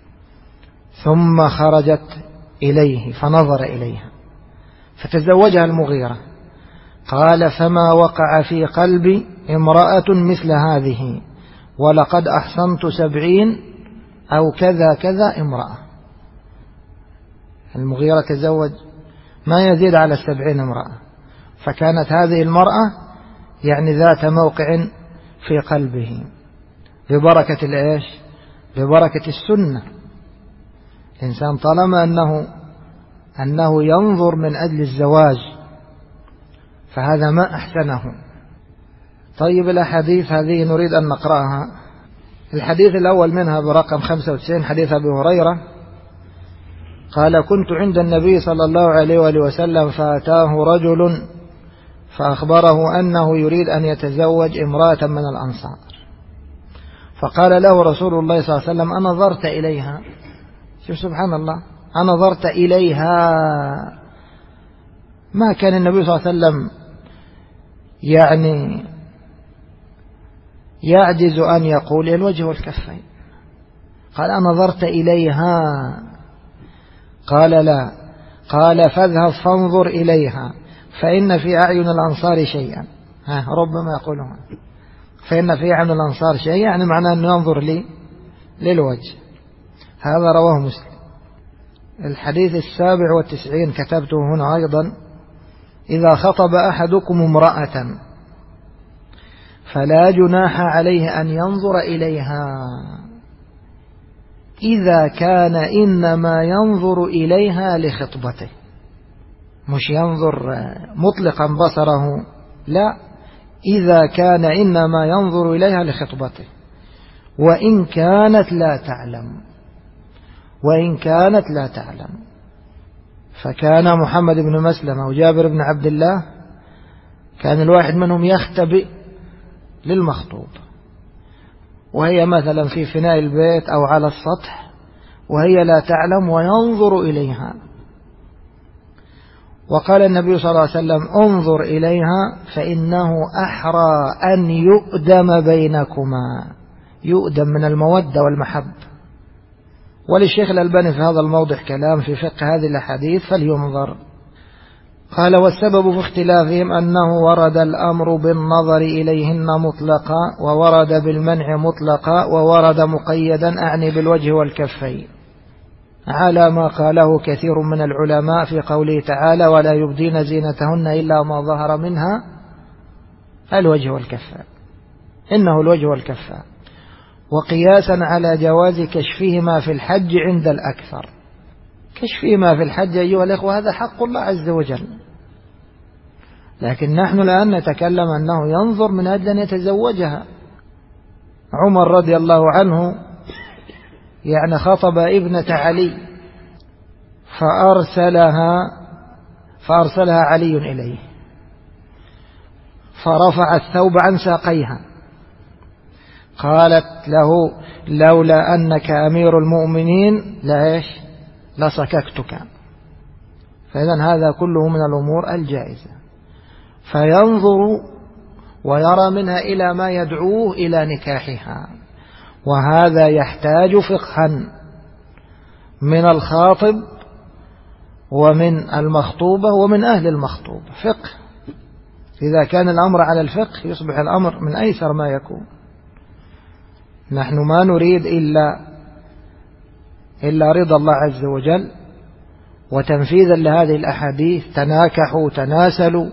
[SPEAKER 1] ثم خرجت إليه فنظر إليها فتزوجها المغيرة. قال فما وقع في قلبي امرأة مثل هذه، ولقد أحصنت 70 أو كذا كذا امرأة. المغيرة تزوج ما يزيد على 70 امرأة، فكانت هذه المرأة يعني ذات موقع في قلبه ببركة الإيش؟ ببركة السنة. الإنسان طالما أنه ينظر من أجل الزواج فهذا ما أحسنه. طيب الأحاديث هذه نريد أن نقرأها. الحديث الأول منها برقم 95 حديث أبي هريرة قال: كنت عند النبي صلى الله عليه وآله وسلم فأتاه رجل فأخبره أنه يريد أن يتزوج امرأة من الأنصار، فقال له رسول الله صلى الله عليه وسلم: أنظرت إليها؟ شوف سبحان الله، أنظرت إليها. ما كان النبي صلى الله عليه وسلم يعني يعجز أن يقول الوجه والكفين، قال: أنظرت إليها؟ قال: لا. قال: فاذهب فانظر إليها فإن في أعين الأنصار شيئا. ربما يقولون فإن في أعين الأنصار شيئا، يعني معناه أن ينظر للوجه. هذا رواه مسلم. الحديث 97 كتبته هنا أيضا: إذا خطب أحدكم امرأة فلا جناح عليه أن ينظر إليها إذا كان إنما ينظر إليها لخطبته، مش ينظر مطلقا بصره، لا، إذا كان إنما ينظر إليها لخطبته وإن كانت لا تعلم. فكان محمد بن مسلمة وجابر بن عبد الله كان الواحد منهم يختبئ للمخطوب، وهي مثلا في فناء البيت أو على السطح وهي لا تعلم وينظر إليها. وقال النبي صلى الله عليه وسلم: انظر إليها فإنه أحرى أن يؤدم بينكما، يؤدم من المودة والمحبة. وللشيخ الألباني في هذا الموضع كلام في فقه هذه الأحاديث فلينظر. قال: والسبب في اختلافهم أنه ورد الأمر بالنظر إليهن مطلقا وورد بالمنع مطلقا وورد مقيدا، أعني بالوجه والكفين، على ما قاله كثير من العلماء في قوله تعالى: ولا يبدين زينتهن إلا ما ظهر منها الوجه والكفين، إنه الوجه والكفين، وقياسا على جواز كشفهما في الحج عند الأكثر. كشفهما في الحج أيها الإخوة هذا حق الله عز وجل، لكن نحن الآن نتكلم أنه ينظر من أجل أن يتزوجها. عمر رضي الله عنه يعني خطب ابنة علي فأرسلها علي إليه فرفع الثوب عن ساقيها، قالت له: لولا أنك أمير المؤمنين لصككتك. فإذن هذا كله من الأمور الجائزة، فينظر ويرى منها إلى ما يدعوه إلى نكاحها، وهذا يحتاج فقها من الخاطب ومن المخطوبة ومن أهل المخطوبة، فقه. إذا كان الأمر على الفقه يصبح الأمر من أيسر ما يكون. نحن ما نريد إلا رضا الله عز وجل وتنفيذا لهذه الأحاديث: تناكحوا تناسلوا،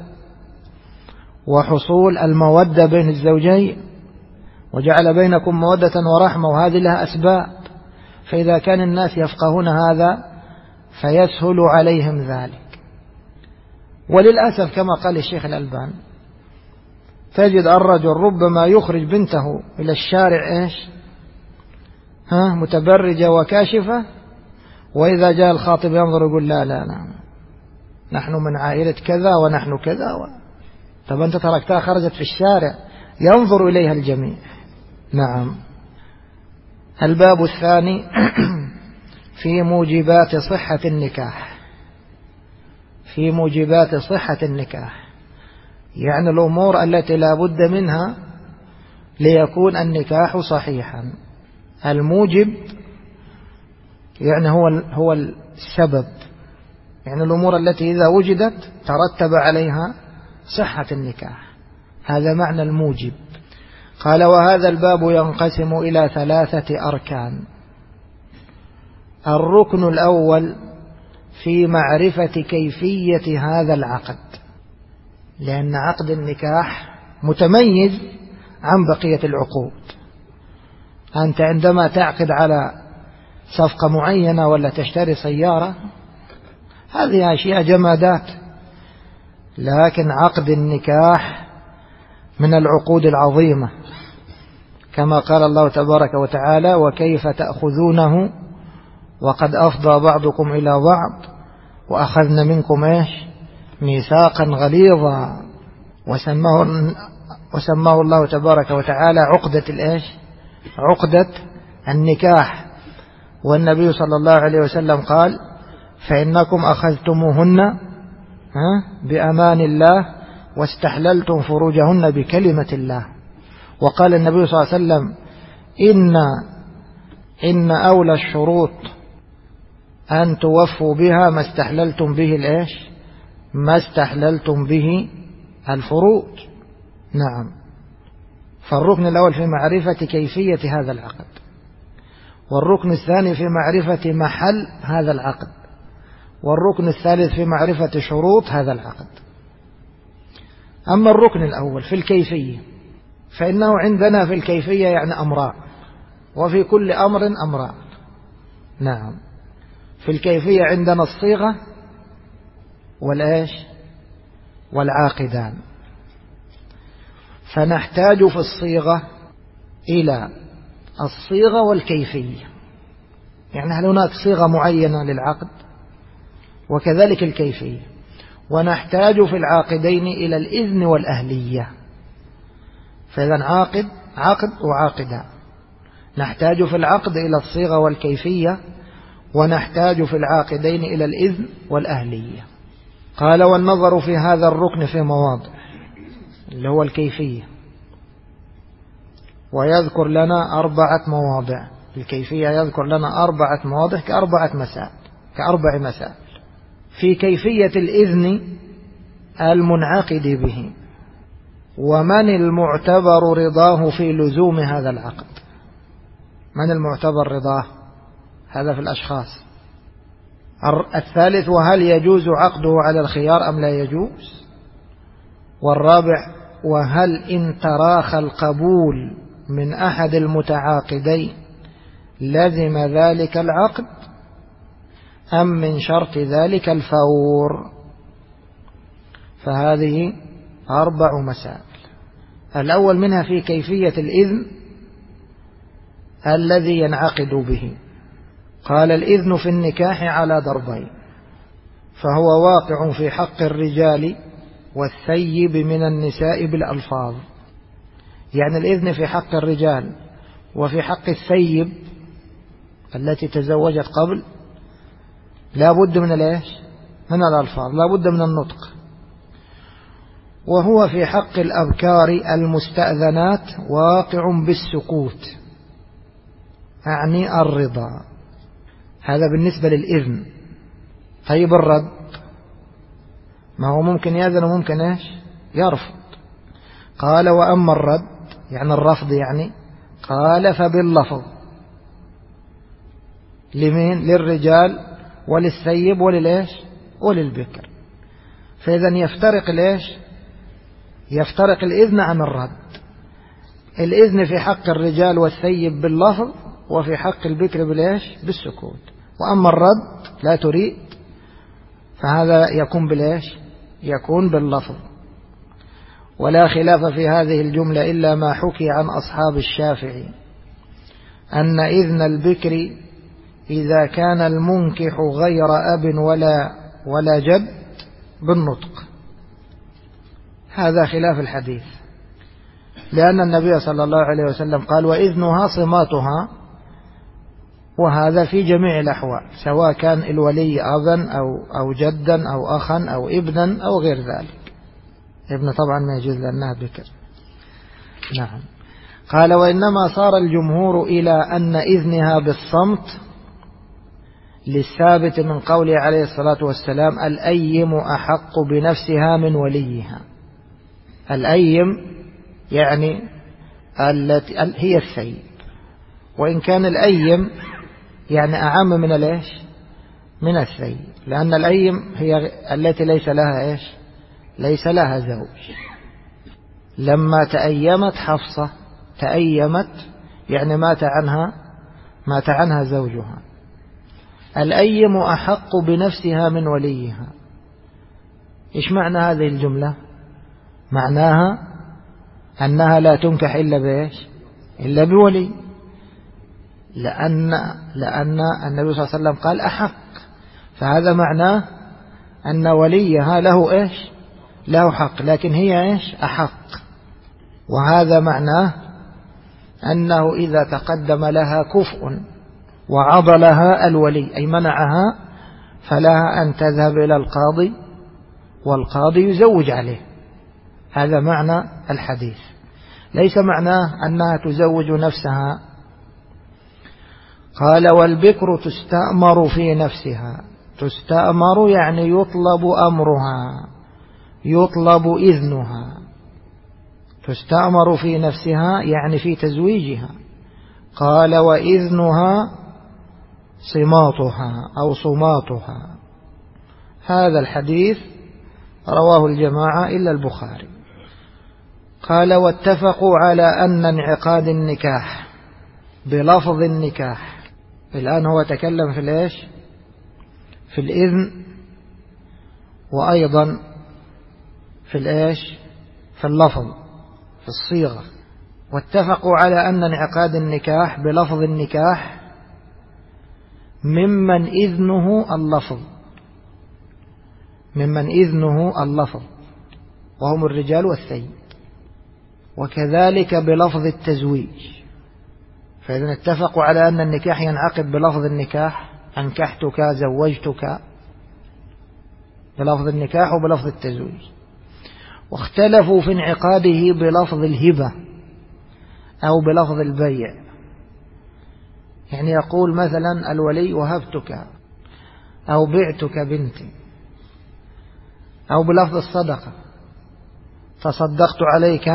[SPEAKER 1] وحصول المودة بين الزوجين، وجعل بينكم مودة ورحمة، وهذه لها أسباب. فإذا كان الناس يفقهون هذا فيسهل عليهم ذلك. وللأسف كما قال الشيخ الألباني تجد الرجل ربما يخرج بنته إلى الشارع متبرجة وكاشفة، وإذا جاء الخاطب ينظر يقول: لا نحن من عائلة كذا ونحن كذا طب أنت تركتها خرجت في الشارع، ينظر إليها الجميع. نعم. الباب الثاني في موجبات صحة النكاح. في موجبات صحة النكاح يعني الأمور التي لا بد منها ليكون النكاح صحيحا. الموجب يعني هو السبب، يعني الأمور التي إذا وجدت ترتب عليها صحة النكاح، هذا معنى الموجب. قال: وهذا الباب ينقسم إلى 3 أركان. الركن الأول في معرفة كيفية هذا العقد، لأن عقد النكاح متميز عن بقية العقود. أنت عندما تعقد على صفقة معينة ولا تشتري سيارة، هذه أشياء جمادات، لكن عقد النكاح من العقود العظيمة، كما قال الله تبارك وتعالى: وكيف تأخذونه وقد أفضى بعضكم إلى بعض وأخذنا منكم ميثاقا غليظا. وسماه الله تبارك وتعالى عقدة النكاح. والنبي صلى الله عليه وسلم قال: فإنكم أخذتموهن بأمان الله واستحللتم فروجهن بكلمة الله. وقال النبي صلى الله عليه وسلم: إن أولى الشروط أن توفوا بها ما استحللتم به الفروج. نعم. فالركن الأول في معرفة كيفية هذا العقد، والركن الثاني في معرفة محل هذا العقد، والركن الثالث في معرفة شروط هذا العقد. أما الركن الأول في الكيفية، فإنه عندنا في الكيفية يعني أمران، وفي كل أمر أمران. نعم. في الكيفية عندنا الصيغة والعاقدان. فنحتاج في الصيغة إلى الصيغة والكيفية، يعني هل هناك صيغة معينة للعقد، وكذلك الكيفية. ونحتاج في العاقدين إلى الإذن والأهلية. فإذا عقد وعاقدان. نحتاج في العقد إلى الصيغة والكيفية، ونحتاج في العاقدين إلى الإذن والأهلية. قال: والنظر في هذا الركن في مواضع، اللي هو الكيفية، ويذكر لنا 4 مواضع. الكيفية يذكر لنا 4 مواضع كأربع مسائل. في كيفية الإذن المنعقد به، ومن المعتبر رضاه في لزوم هذا العقد. من المعتبر رضاه؟ هذا في الأشخاص. الثالث: وهل يجوز عقده على الخيار أم لا يجوز؟ والرابع: وهل إن تراخى القبول من أحد المتعاقدين لزم ذلك العقد أم من شرط ذلك الفور؟ فهذه 4 مسائل. الأول منها في كيفية الإذن الذي ينعقد به. قال: الإذن في النكاح على ضربين، فهو واقع في حق الرجال والثيب من النساء بالألفاظ. يعني الإذن في حق الرجال وفي حق الثيب التي تزوجت قبل لا بد من الألفاظ، لا بد من النطق. وهو في حق الأبكار المستأذنات واقع بالسكوت، أعني الرضا. هذا بالنسبة للإذن. طيب الرد، ما هو ممكن يأذن وممكن يرفض. قال: وأما الرد يعني الرفض، قال: فباللفظ. لمين؟ للرجال وللثيب وللبكر. فإذا يفترق الإذن عن الرد. الإذن في حق الرجال والثيب باللفظ، وفي حق البكر بالسكوت. وأما الرد لا تريد، فهذا يكون باللفظ. ولا خلاف في هذه الجملة إلا ما حكي عن أصحاب الشافعي أن إذن البكر إذا كان المنكح غير أب ولا جد بالنطق. هذا خلاف الحديث، لأن النبي صلى الله عليه وسلم قال: وإذنها صماتها. وهذا في جميع الأحوال، سواء كان الولي أبا أو جدا أو أخا أو ابنا أو غير ذلك. ابن طبعا ما يجوز لأنها بكر. نعم. قال: وإنما صار الجمهور إلى أن إذنها بالصمت للثابت من قوله عليه الصلاة والسلام: الأيم أحق بنفسها من وليها. الأيم يعني التي هي الثيب، وإن كان الأيم يعني أعم من الثيب، لأن الأيم هي التي ليس لها ليس لها زوج. لما تأيمت حفصة، تأيمت يعني مات عنها زوجها. الأيم أحق بنفسها من وليها. إيش معنى هذه الجملة؟ معناها أنها لا تنكح إلا بإيش؟ إلا بولي، لأن النبي صلى الله عليه وسلم قال أحق، فهذا معناه أن وليها له إيش؟ له حق، لكن هي إيش؟ أحق. وهذا معناه أنه إذا تقدم لها كفء وعضلها الولي أي منعها، فلها أن تذهب إلى القاضي والقاضي يزوج عليه. هذا معنى الحديث، ليس معناه أنها تزوج نفسها. قال والبكر تستأمر في نفسها. تستأمر يعني يطلب أمرها، يطلب إذنها. تستأمر في نفسها يعني في تزويجها. قال وإذنها صماتها أو صماتها. هذا الحديث رواه الجماعة إلا البخاري. قال واتفقوا على أن انعقاد النكاح بلفظ النكاح. الآن هو تكلم في الإيش؟ في الإذن، وأيضا في الإيش؟ في اللفظ، في الصيغة. واتفقوا على أن انعقاد النكاح بلفظ النكاح ممن إذنه اللفظ، ممن إذنه اللفظ، وهم الرجال والثيب. وكذلك بلفظ التزويج. فإذا اتفقوا على أن النكاح ينعقد بلفظ النكاح، أنكحتك، زوجتك، بلفظ النكاح وبلفظ التزويج. واختلفوا في انعقاده بلفظ الهبة أو بلفظ البيع. يعني يقول مثلا الولي وهبتك أو بعتك بنتي، أو بلفظ الصدقة تصدقت عليك.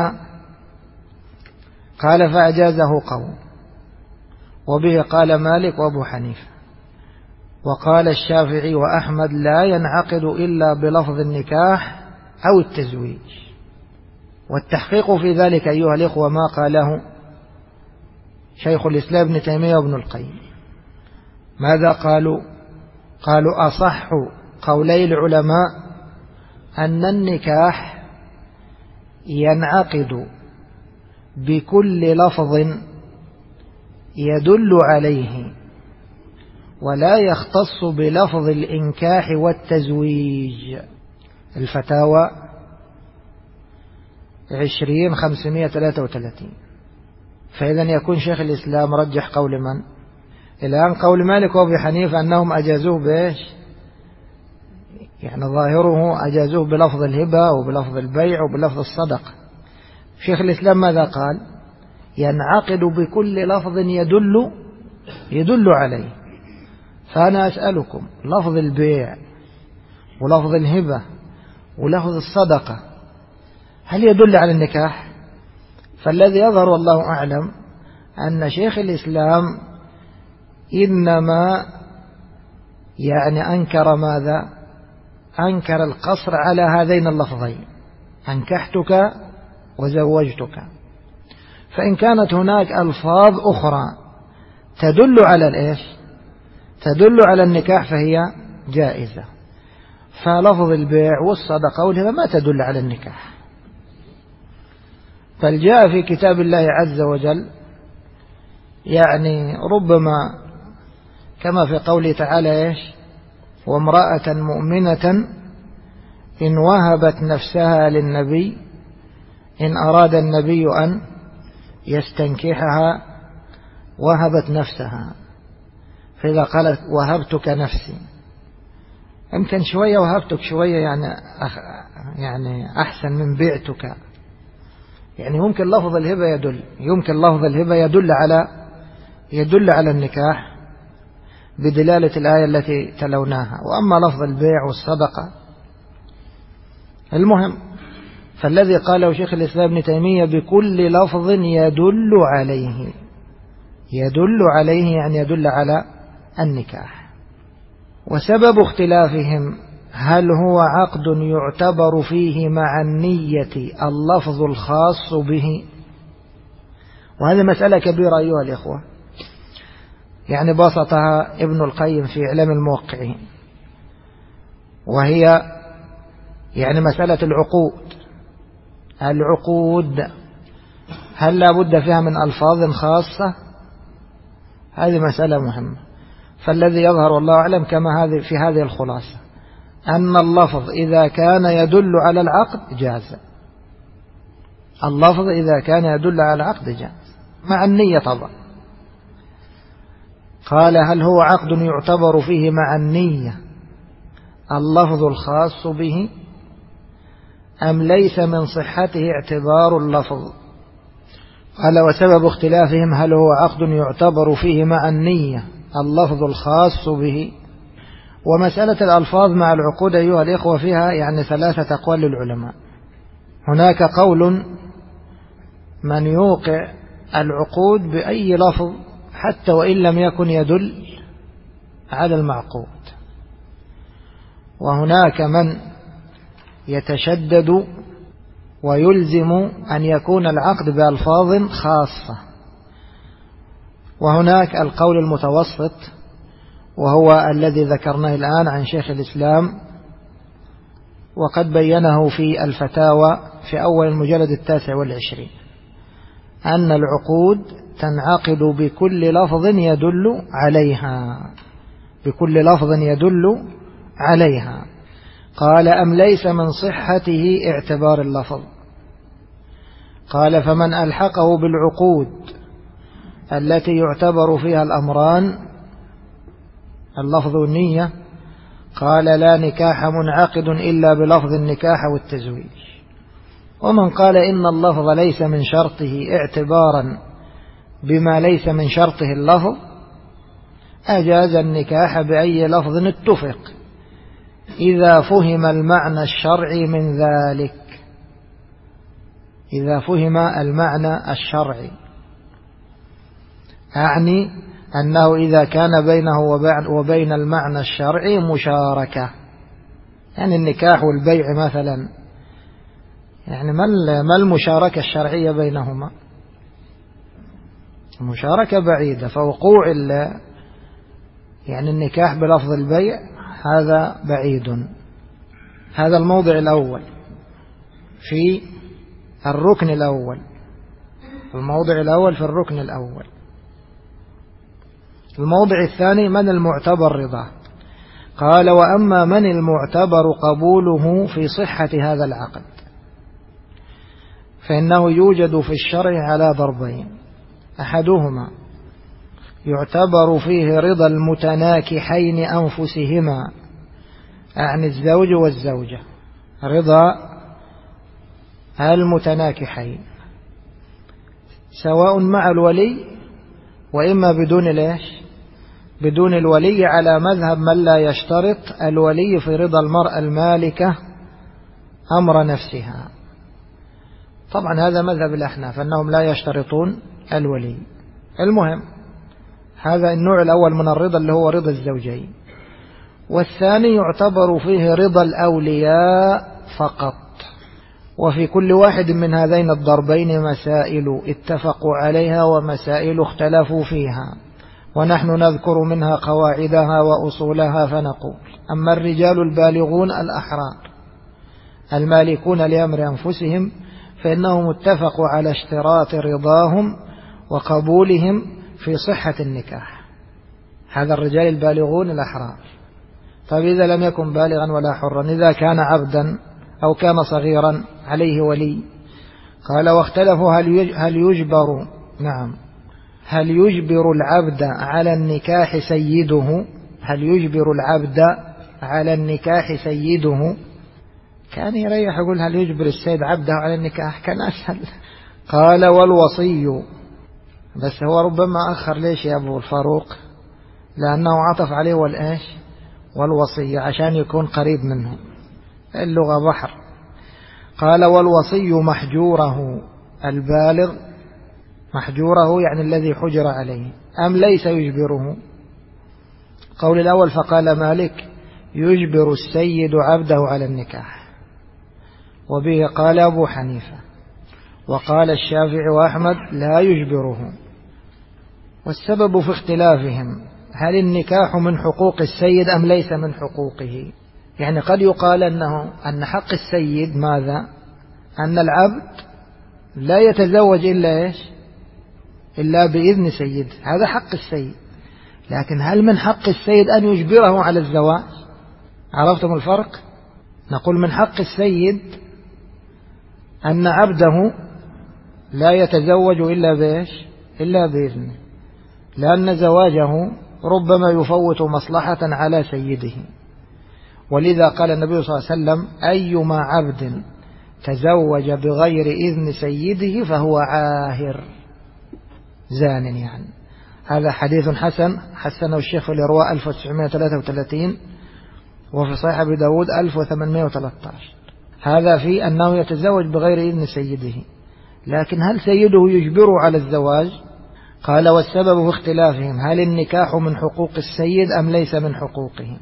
[SPEAKER 1] قال فأجازه قوم، وبه قال مالك وأبو حنيفة، وقال الشافعي وأحمد لا ينعقد إلا بلفظ النكاح أو التزويج. والتحقيق في ذلك أيها الإخوة ما قاله شيخ الإسلام ابن تيمية وابن القيم. ماذا قالوا؟ قالوا أصح قولي العلماء أن النكاح ينعقد بكل لفظ يدل عليه، ولا يختص بلفظ الإنكاح والتزويج. الفتاوى 20/533. فإذا يكون شيخ الإسلام رجح قول من؟ الآن قول مالك وابي حنيفة أنهم أجازوه بإيش؟ يعني ظاهره أجازوه بلفظ الهبة وبلفظ البيع وبلفظ الصدقة. شيخ الإسلام ماذا قال؟ ينعقد بكل لفظ يدل عليه. فأنا أسألكم، لفظ البيع ولفظ الهبة ولفظ الصدقة هل يدل على النكاح؟ فالذي يظهر والله أعلم أن شيخ الإسلام إنما يعني أنكر ماذا؟ أنكر القصر على هذين اللفظين، أنكحتك وزوجتك. فإن كانت هناك ألفاظ أخرى تدل على الإيش؟ تدل على النكاح فهي جائزة. فلفظ البيع والصدقة والهبة ما تدل على النكاح. بل جاء في كتاب الله عز وجل يعني ربما كما في قوله تعالى إيش؟ وامرأة مؤمنة إن وهبت نفسها للنبي إن أراد النبي أن يستنكحها وهبت نفسها. فإذا قالت وهبتك نفسي، يمكن شوية وهبتك شوية يعني أحسن من بعتك. يعني ممكن لفظ الهبة يمكن لفظ الهبة يدل على النكاح بدلالة الآية التي تلوناها. وأما لفظ البيع والصدقة المهم، فالذي قاله شيخ الإسلام ابن تيمية بكل لفظ يدل عليه يعني يدل على النكاح. وسبب اختلافهم هل هو عقد يعتبر فيه مع النية اللفظ الخاص به؟ وهذه مسألة كبيرة أيها الإخوة، يعني بسطها ابن القيم في إعلام الموقعين، وهي يعني مسألة العقود. العقود هل لا بد فيها من ألفاظ خاصة؟ هذه مسألة مهمة. فالذي يظهر والله أعلم كما في هذه الخلاصة أن اللفظ إذا كان يدل على العقد جاز. اللفظ إذا كان يدل على العقد جاز مع النية طبعا. قال هل هو عقد يعتبر فيه مع النية اللفظ الخاص به أم ليس من صحته اعتبار اللفظ؟ قال وسبب اختلافهم هل هو عقد يعتبر فيه مع النية اللفظ الخاص به. ومسألة الألفاظ مع العقود أيها الإخوة فيها يعني 3 أقوال للعلماء. هناك قول من يوقع العقود بأي لفظ حتى وإن لم يكن يدل على المعقود، وهناك من يتشدد ويلزم أن يكون العقد بألفاظ خاصة، وهناك القول المتوسط وهو الذي ذكرناه الآن عن شيخ الإسلام، وقد بينه في الفتاوى في أول المجلد 29 أن العقود تنعقد بكل لفظ يدل عليها، بكل لفظ يدل عليها. قال أم ليس من صحته اعتبار اللفظ؟ قال فمن ألحقه بالعقود التي يعتبر فيها الأمران اللفظ والنية قال لا نكاح منعقد إلا بلفظ النكاح والتزويج. ومن قال إن اللفظ ليس من شرطه اعتبارا بما ليس من شرطه اللفظ أجاز النكاح بأي لفظ اتفق إذا فهم المعنى الشرعي من ذلك، إذا فهم المعنى الشرعي، أعني أنه إذا كان بينه وبين المعنى الشرعي مشاركة، يعني النكاح والبيع مثلا، يعني ما المشاركة الشرعية بينهما؟ المشاركة بعيدة، فوقوع يعني النكاح بلفظ البيع هذا بعيد. هذا الموضع الأول في الركن الأول، الموضع الأول في الركن الأول. الموضع الثاني من المعتبر رضاه. قال وأما من المعتبر قبوله في صحة هذا العقد فإنه يوجد في الشرع على ضربين: أحدهما يعتبر فيه رضا المتناكحين أنفسهما، أعني الزوج والزوجة، رضا المتناكحين سواء مع الولي وإما بدون ليش بدون الولي، على مذهب من لا يشترط الولي في رضا المرأة المالكة أمر نفسها. طبعا هذا مذهب الأحناف أنهم لا يشترطون الولي. المهم هذا النوع الأول من الرضا اللي هو رضا الزوجين. والثاني يعتبر فيه رضا الأولياء فقط. وفي كل واحد من هذين الضربين مسائل اتفقوا عليها ومسائل اختلفوا فيها، ونحن نذكر منها قواعدها وأصولها فنقول: أما الرجال البالغون الأحرار المالكون لأمر أنفسهم فإنهم اتفقوا على اشتراط رضاهم وقبولهم في صحة النكاح. هذا الرجال البالغون الأحرار. طيب إذا لم يكن بالغا ولا حرا، إذا كان عبدا أو كان صغيرا عليه ولي؟ قال واختلفوا هل يجبر العبد على النكاح سيده؟ هل يجبر العبد على النكاح سيده؟ كان يريح يقول هل يجبر السيد عبده على النكاح، كان أسهل. قال والوصي، بس هو ربما أخر ليش يا أبو الفاروق؟ لأنه عطف عليه والوصي عشان يكون قريب منه، اللغة بحر. قال والوصي محجوره البالغ، محجوره يعني الذي حجر عليه، أم ليس يجبره؟ قول الأول فقال مالك يجبر السيد عبده على النكاح، وبه قال أبو حنيفة، وقال الشافعي وأحمد لا يجبره. والسبب في اختلافهم هل النكاح من حقوق السيد أم ليس من حقوقه؟ يعني قد يقال أن حق السيد ماذا؟ أن العبد لا يتزوج إلا بإذن سيد، هذا حق السيد. لكن هل من حق السيد أن يجبره على الزواج؟ عرفتم الفرق؟ نقول من حق السيد أن عبده لا يتزوج إلا بإذنه، لأن زواجه ربما يفوت مصلحة على سيده. ولذا قال النبي صلى الله عليه وسلم: أيما عبد تزوج بغير إذن سيده فهو عاهر، زان يعني. هذا حديث حسنه الشيخ في الإرواء 1933، وفي صحيح أبي داود 1813. هذا في أنه يتزوج بغير إذن سيده. لكن هل سيده يجبره على الزواج؟ قال: والسبب في اختلافهم هل النكاح من حقوق السيد أم ليس من حقوقه.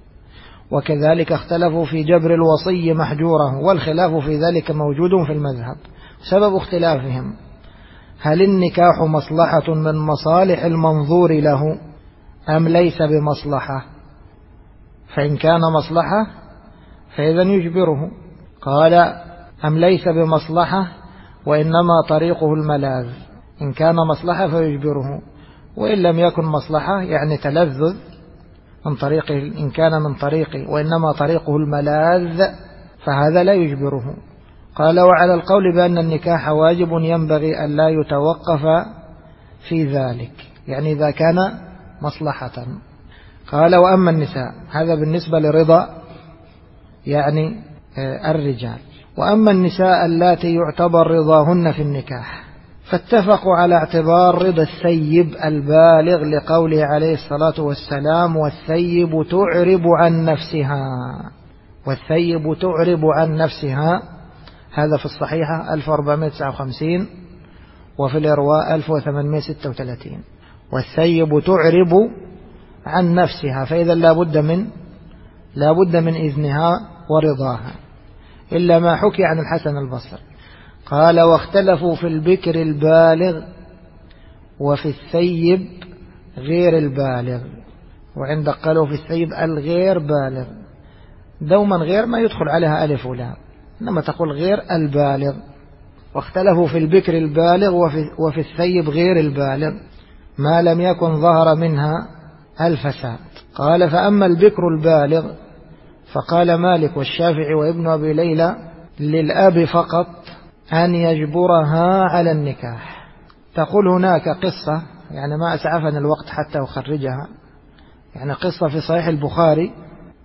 [SPEAKER 1] وكذلك اختلفوا في جبر الوصي محجوره، والخلاف في ذلك موجود في المذهب. سبب اختلافهم هل النكاح مصلحة من مصالح المنظور له أم ليس بمصلحة. فإن كان مصلحة فإذا يجبره. قال: أم ليس بمصلحة وإنما طريقه الملاذ. إن كان مصلحة فيجبره، وإن لم يكن مصلحة يعني تلذذ من طريقه، إن كان من طريقه وإنما طريقه الملاذ فهذا لا يجبره. قال: وعلى القول بأن النكاح واجب ينبغي أن لا يتوقف في ذلك، يعني إذا كان مصلحة. قال: وأما النساء، هذا بالنسبة لرضا يعني الرجال. وأما النساء اللاتي يعتبر رضاهن في النكاح فاتفقوا على اعتبار رضا الثيب البالغ لقوله عليه الصلاة والسلام: والثيب تعرب عن نفسها. والثيب تعرب عن نفسها، هذا في الصحيحة 1459، وفي الإرواء 1836. والثيب تعرب عن نفسها، فإذا لا بد من إذنها ورضاها، إلا ما حكي عن الحسن البصري. قال: واختلفوا في البكر البالغ وفي الثيب غير البالغ. وعندك قالوا في الثيب الغير بالغ، دوما غير ما يدخل عليها ألف ولام، إنما تقول غير البالغ. واختلفوا في البكر البالغ وفي الثيب غير البالغ ما لم يكن ظهر منها الفساد. قال: فأما البكر البالغ فقال مالك والشافعي وابن أبي ليلى: للأب فقط أن يجبرها على النكاح. تقول هناك قصة، يعني ما أسعفني الوقت حتى أخرجها، يعني قصة في صحيح البخاري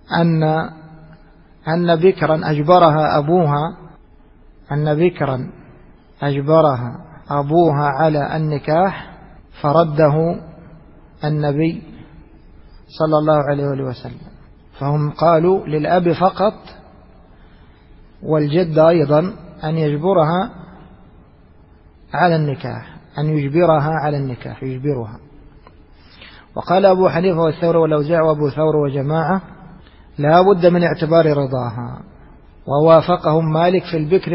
[SPEAKER 1] أن بكرا أجبرها أبوها على النكاح فرده النبي صلى الله عليه وسلم. فهم قالوا للأب فقط والجد أيضا أن يجبرها على النكاح، أن يجبرها على النكاح، يجبرها. وقال أبو حنيفة والثوري والأوزاعي وأبو ثور وجماعة: لا بد من اعتبار رضاها. ووافقهم مالك في البكر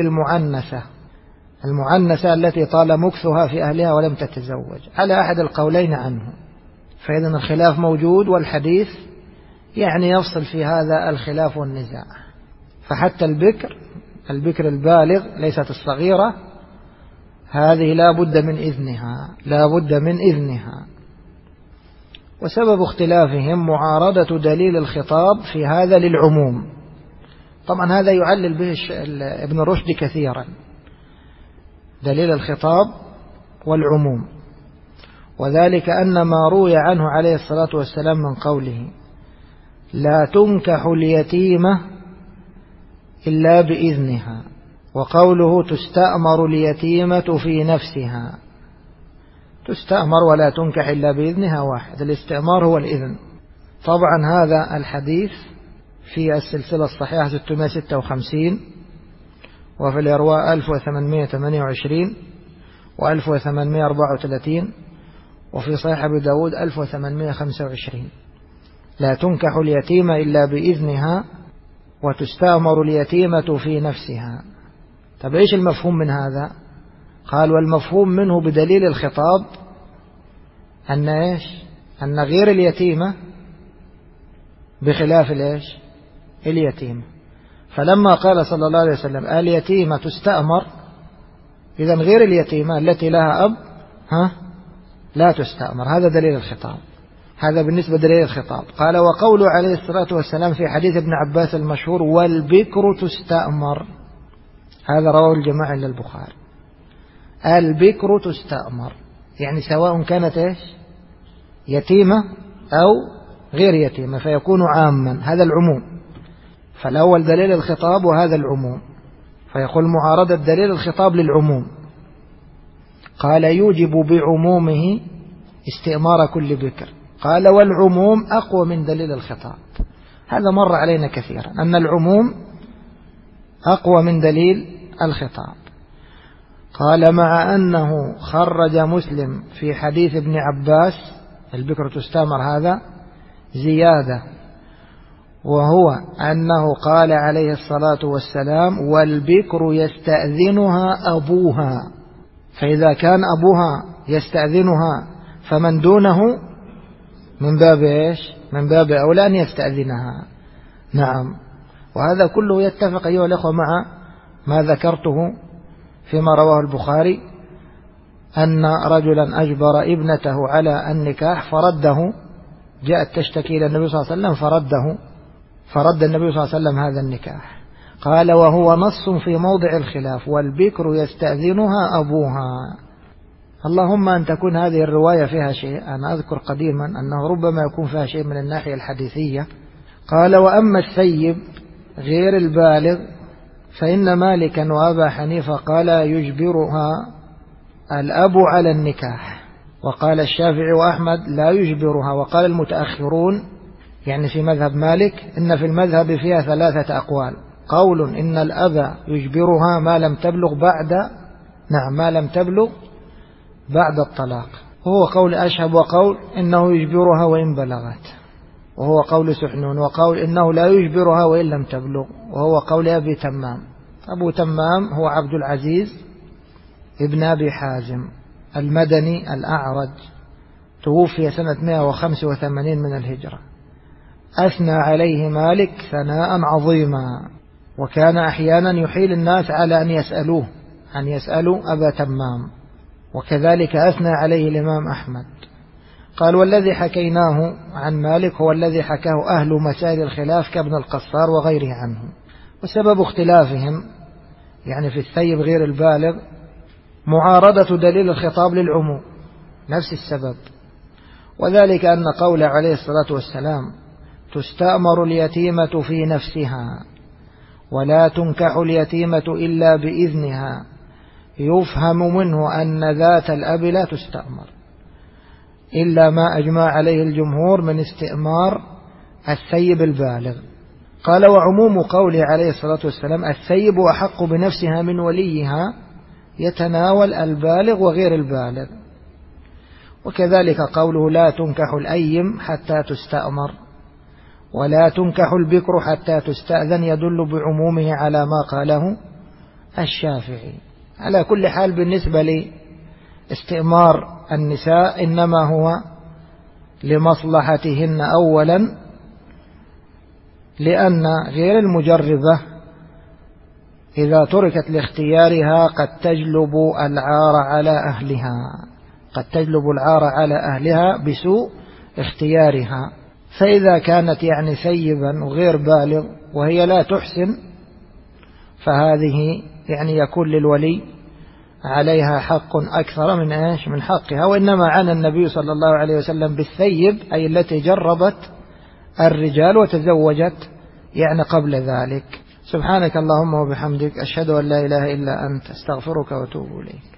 [SPEAKER 1] المعنسة التي طال مكثها في أهلها ولم تتزوج، على أحد القولين عنه. فإذا الخلاف موجود، والحديث يعني يفصل في هذا الخلاف والنزاع. فحتى البكر البالغ ليست الصغيرة، هذه لا بد من إذنها. وسبب اختلافهم معارضة دليل الخطاب في هذا للعموم. طبعا هذا يعلل به ابن رشد كثيرا، دليل الخطاب والعموم، وذلك أن ما روي عنه عليه الصلاة والسلام من قوله: لا تنكح اليتيمة إلا بإذنها، وقوله: تستأمر اليتيمة في نفسها. تستأمر ولا تنكح إلا بإذنها واحد، الاستئمار هو الإذن. طبعا هذا الحديث في السلسلة الصحيحة 656، وفي الإرواء 1828 و1834، وفي صحيح أبي داود 1825. لا تنكح اليتيمة إلا بإذنها وتستأمر اليتيمة في نفسها. طب إيش المفهوم من هذا؟ قال والمفهوم منه بدليل الخطاب أن إيش؟ أن غير اليتيمة بخلاف الإيش؟ اليتيمة. فلما قال صلى الله عليه وسلم اليتيمة تستأمر، إذن غير اليتيمة التي لها أب لا تستأمر. هذا دليل الخطاب، هذا بالنسبة دليل الخطاب. قال وقوله عليه الصلاة والسلام في حديث ابن عباس المشهور والبكر تستأمر، هذا رواه الجماعة إلا البخاري. البكر تستأمر يعني سواء كانت إيش؟ يتيمة أو غير يتيمة، فيكون عاما، هذا العموم. فالأول دليل الخطاب وهذا العموم، فيقول معارضة دليل الخطاب للعموم. قال يوجب بعمومه استئمار كل بكر. قال والعموم أقوى من دليل الخطاب. هذا مر علينا كثيرا أن العموم أقوى من دليل الخطاب. قال مع أنه خرج مسلم في حديث ابن عباس البكر تستأمر هذا زيادة، وهو أنه قال عليه الصلاة والسلام والبكر يستأذنها أبوها، فإذا كان أبوها يستأذنها فمن دونه من باب إيش؟ من باب أولى أن يستأذنها. نعم، وهذا كله يتفق أيها الأخوة مع ما ذكرته فيما رواه البخاري أن رجلا أجبر ابنته على النكاح فرده، جاءت تشتكي إلى النبي صلى الله عليه وسلم فرد النبي صلى الله عليه وسلم هذا النكاح. قال وهو نص في موضع الخلاف والبكر يستأذنها أبوها. اللهم أن تكون هذه الرواية فيها شيء، أنا أذكر قديما أنه ربما يكون فيها شيء من الناحية الحديثية. قال وأما الثيب غير البالغ فإن مالكا وأبا حنيفة قال يجبرها الأب على النكاح، وقال الشافعي وأحمد لا يجبرها. وقال المتأخرون يعني في مذهب مالك إن في المذهب فيها 3 أقوال: قول إن الأب يجبرها ما لم تبلغ ما لم تبلغ بعد الطلاق، وهو قول أشهب، وقول إنه يجبرها وإن بلغت، وهو قول سحنون، وقول إنه لا يجبرها وإن لم تبلغ، وهو قول أبي تمام. أبو تمام هو عبد العزيز ابن أبي حازم المدني الأعرج، توفي سنة 185 من الهجرة. أثنى عليه مالك ثناء عظيما، وكان أحيانا يحيل الناس على أن يسألوا أبا تمام، وكذلك أثنى عليه الإمام أحمد. قال والذي حكيناه عن مالك هو الذي حكاه أهل مسائل الخلاف كابن القصار وغيره عنه. وسبب اختلافهم يعني في الثيب غير البالغ معارضة دليل الخطاب للعموم، نفس السبب، وذلك أن قول عليه الصلاة والسلام تستأمر اليتيمة في نفسها ولا تنكح اليتيمة إلا بإذنها يفهم منه أن ذات الأب لا تستأمر إلا ما أجمع عليه الجمهور من استئمار الثيب البالغ. قال وعموم قوله عليه الصلاة والسلام الثيب أحق بنفسها من وليها يتناول البالغ وغير البالغ. وكذلك قوله لا تنكح الأيم حتى تستأمر ولا تنكح البكر حتى تستأذن يدل بعمومه على ما قاله الشافعي. على كل حال بالنسبة لاستئمار النساء إنما هو لمصلحتهن أولا، لأن غير المجربة إذا تركت لاختيارها قد تجلب العار على أهلها بسوء اختيارها. فإذا كانت يعني ثيبا وغير بالغ وهي لا تحسن فهذه يعني يكون للولي عليها حق أكثر من حقها. وإنما عنى النبي صلى الله عليه وسلم بالثيب أي التي جربت الرجال وتزوجت يعني قبل ذلك. سبحانك اللهم وبحمدك أشهد أن لا إله إلا أنت أستغفرك وأتوب إليك.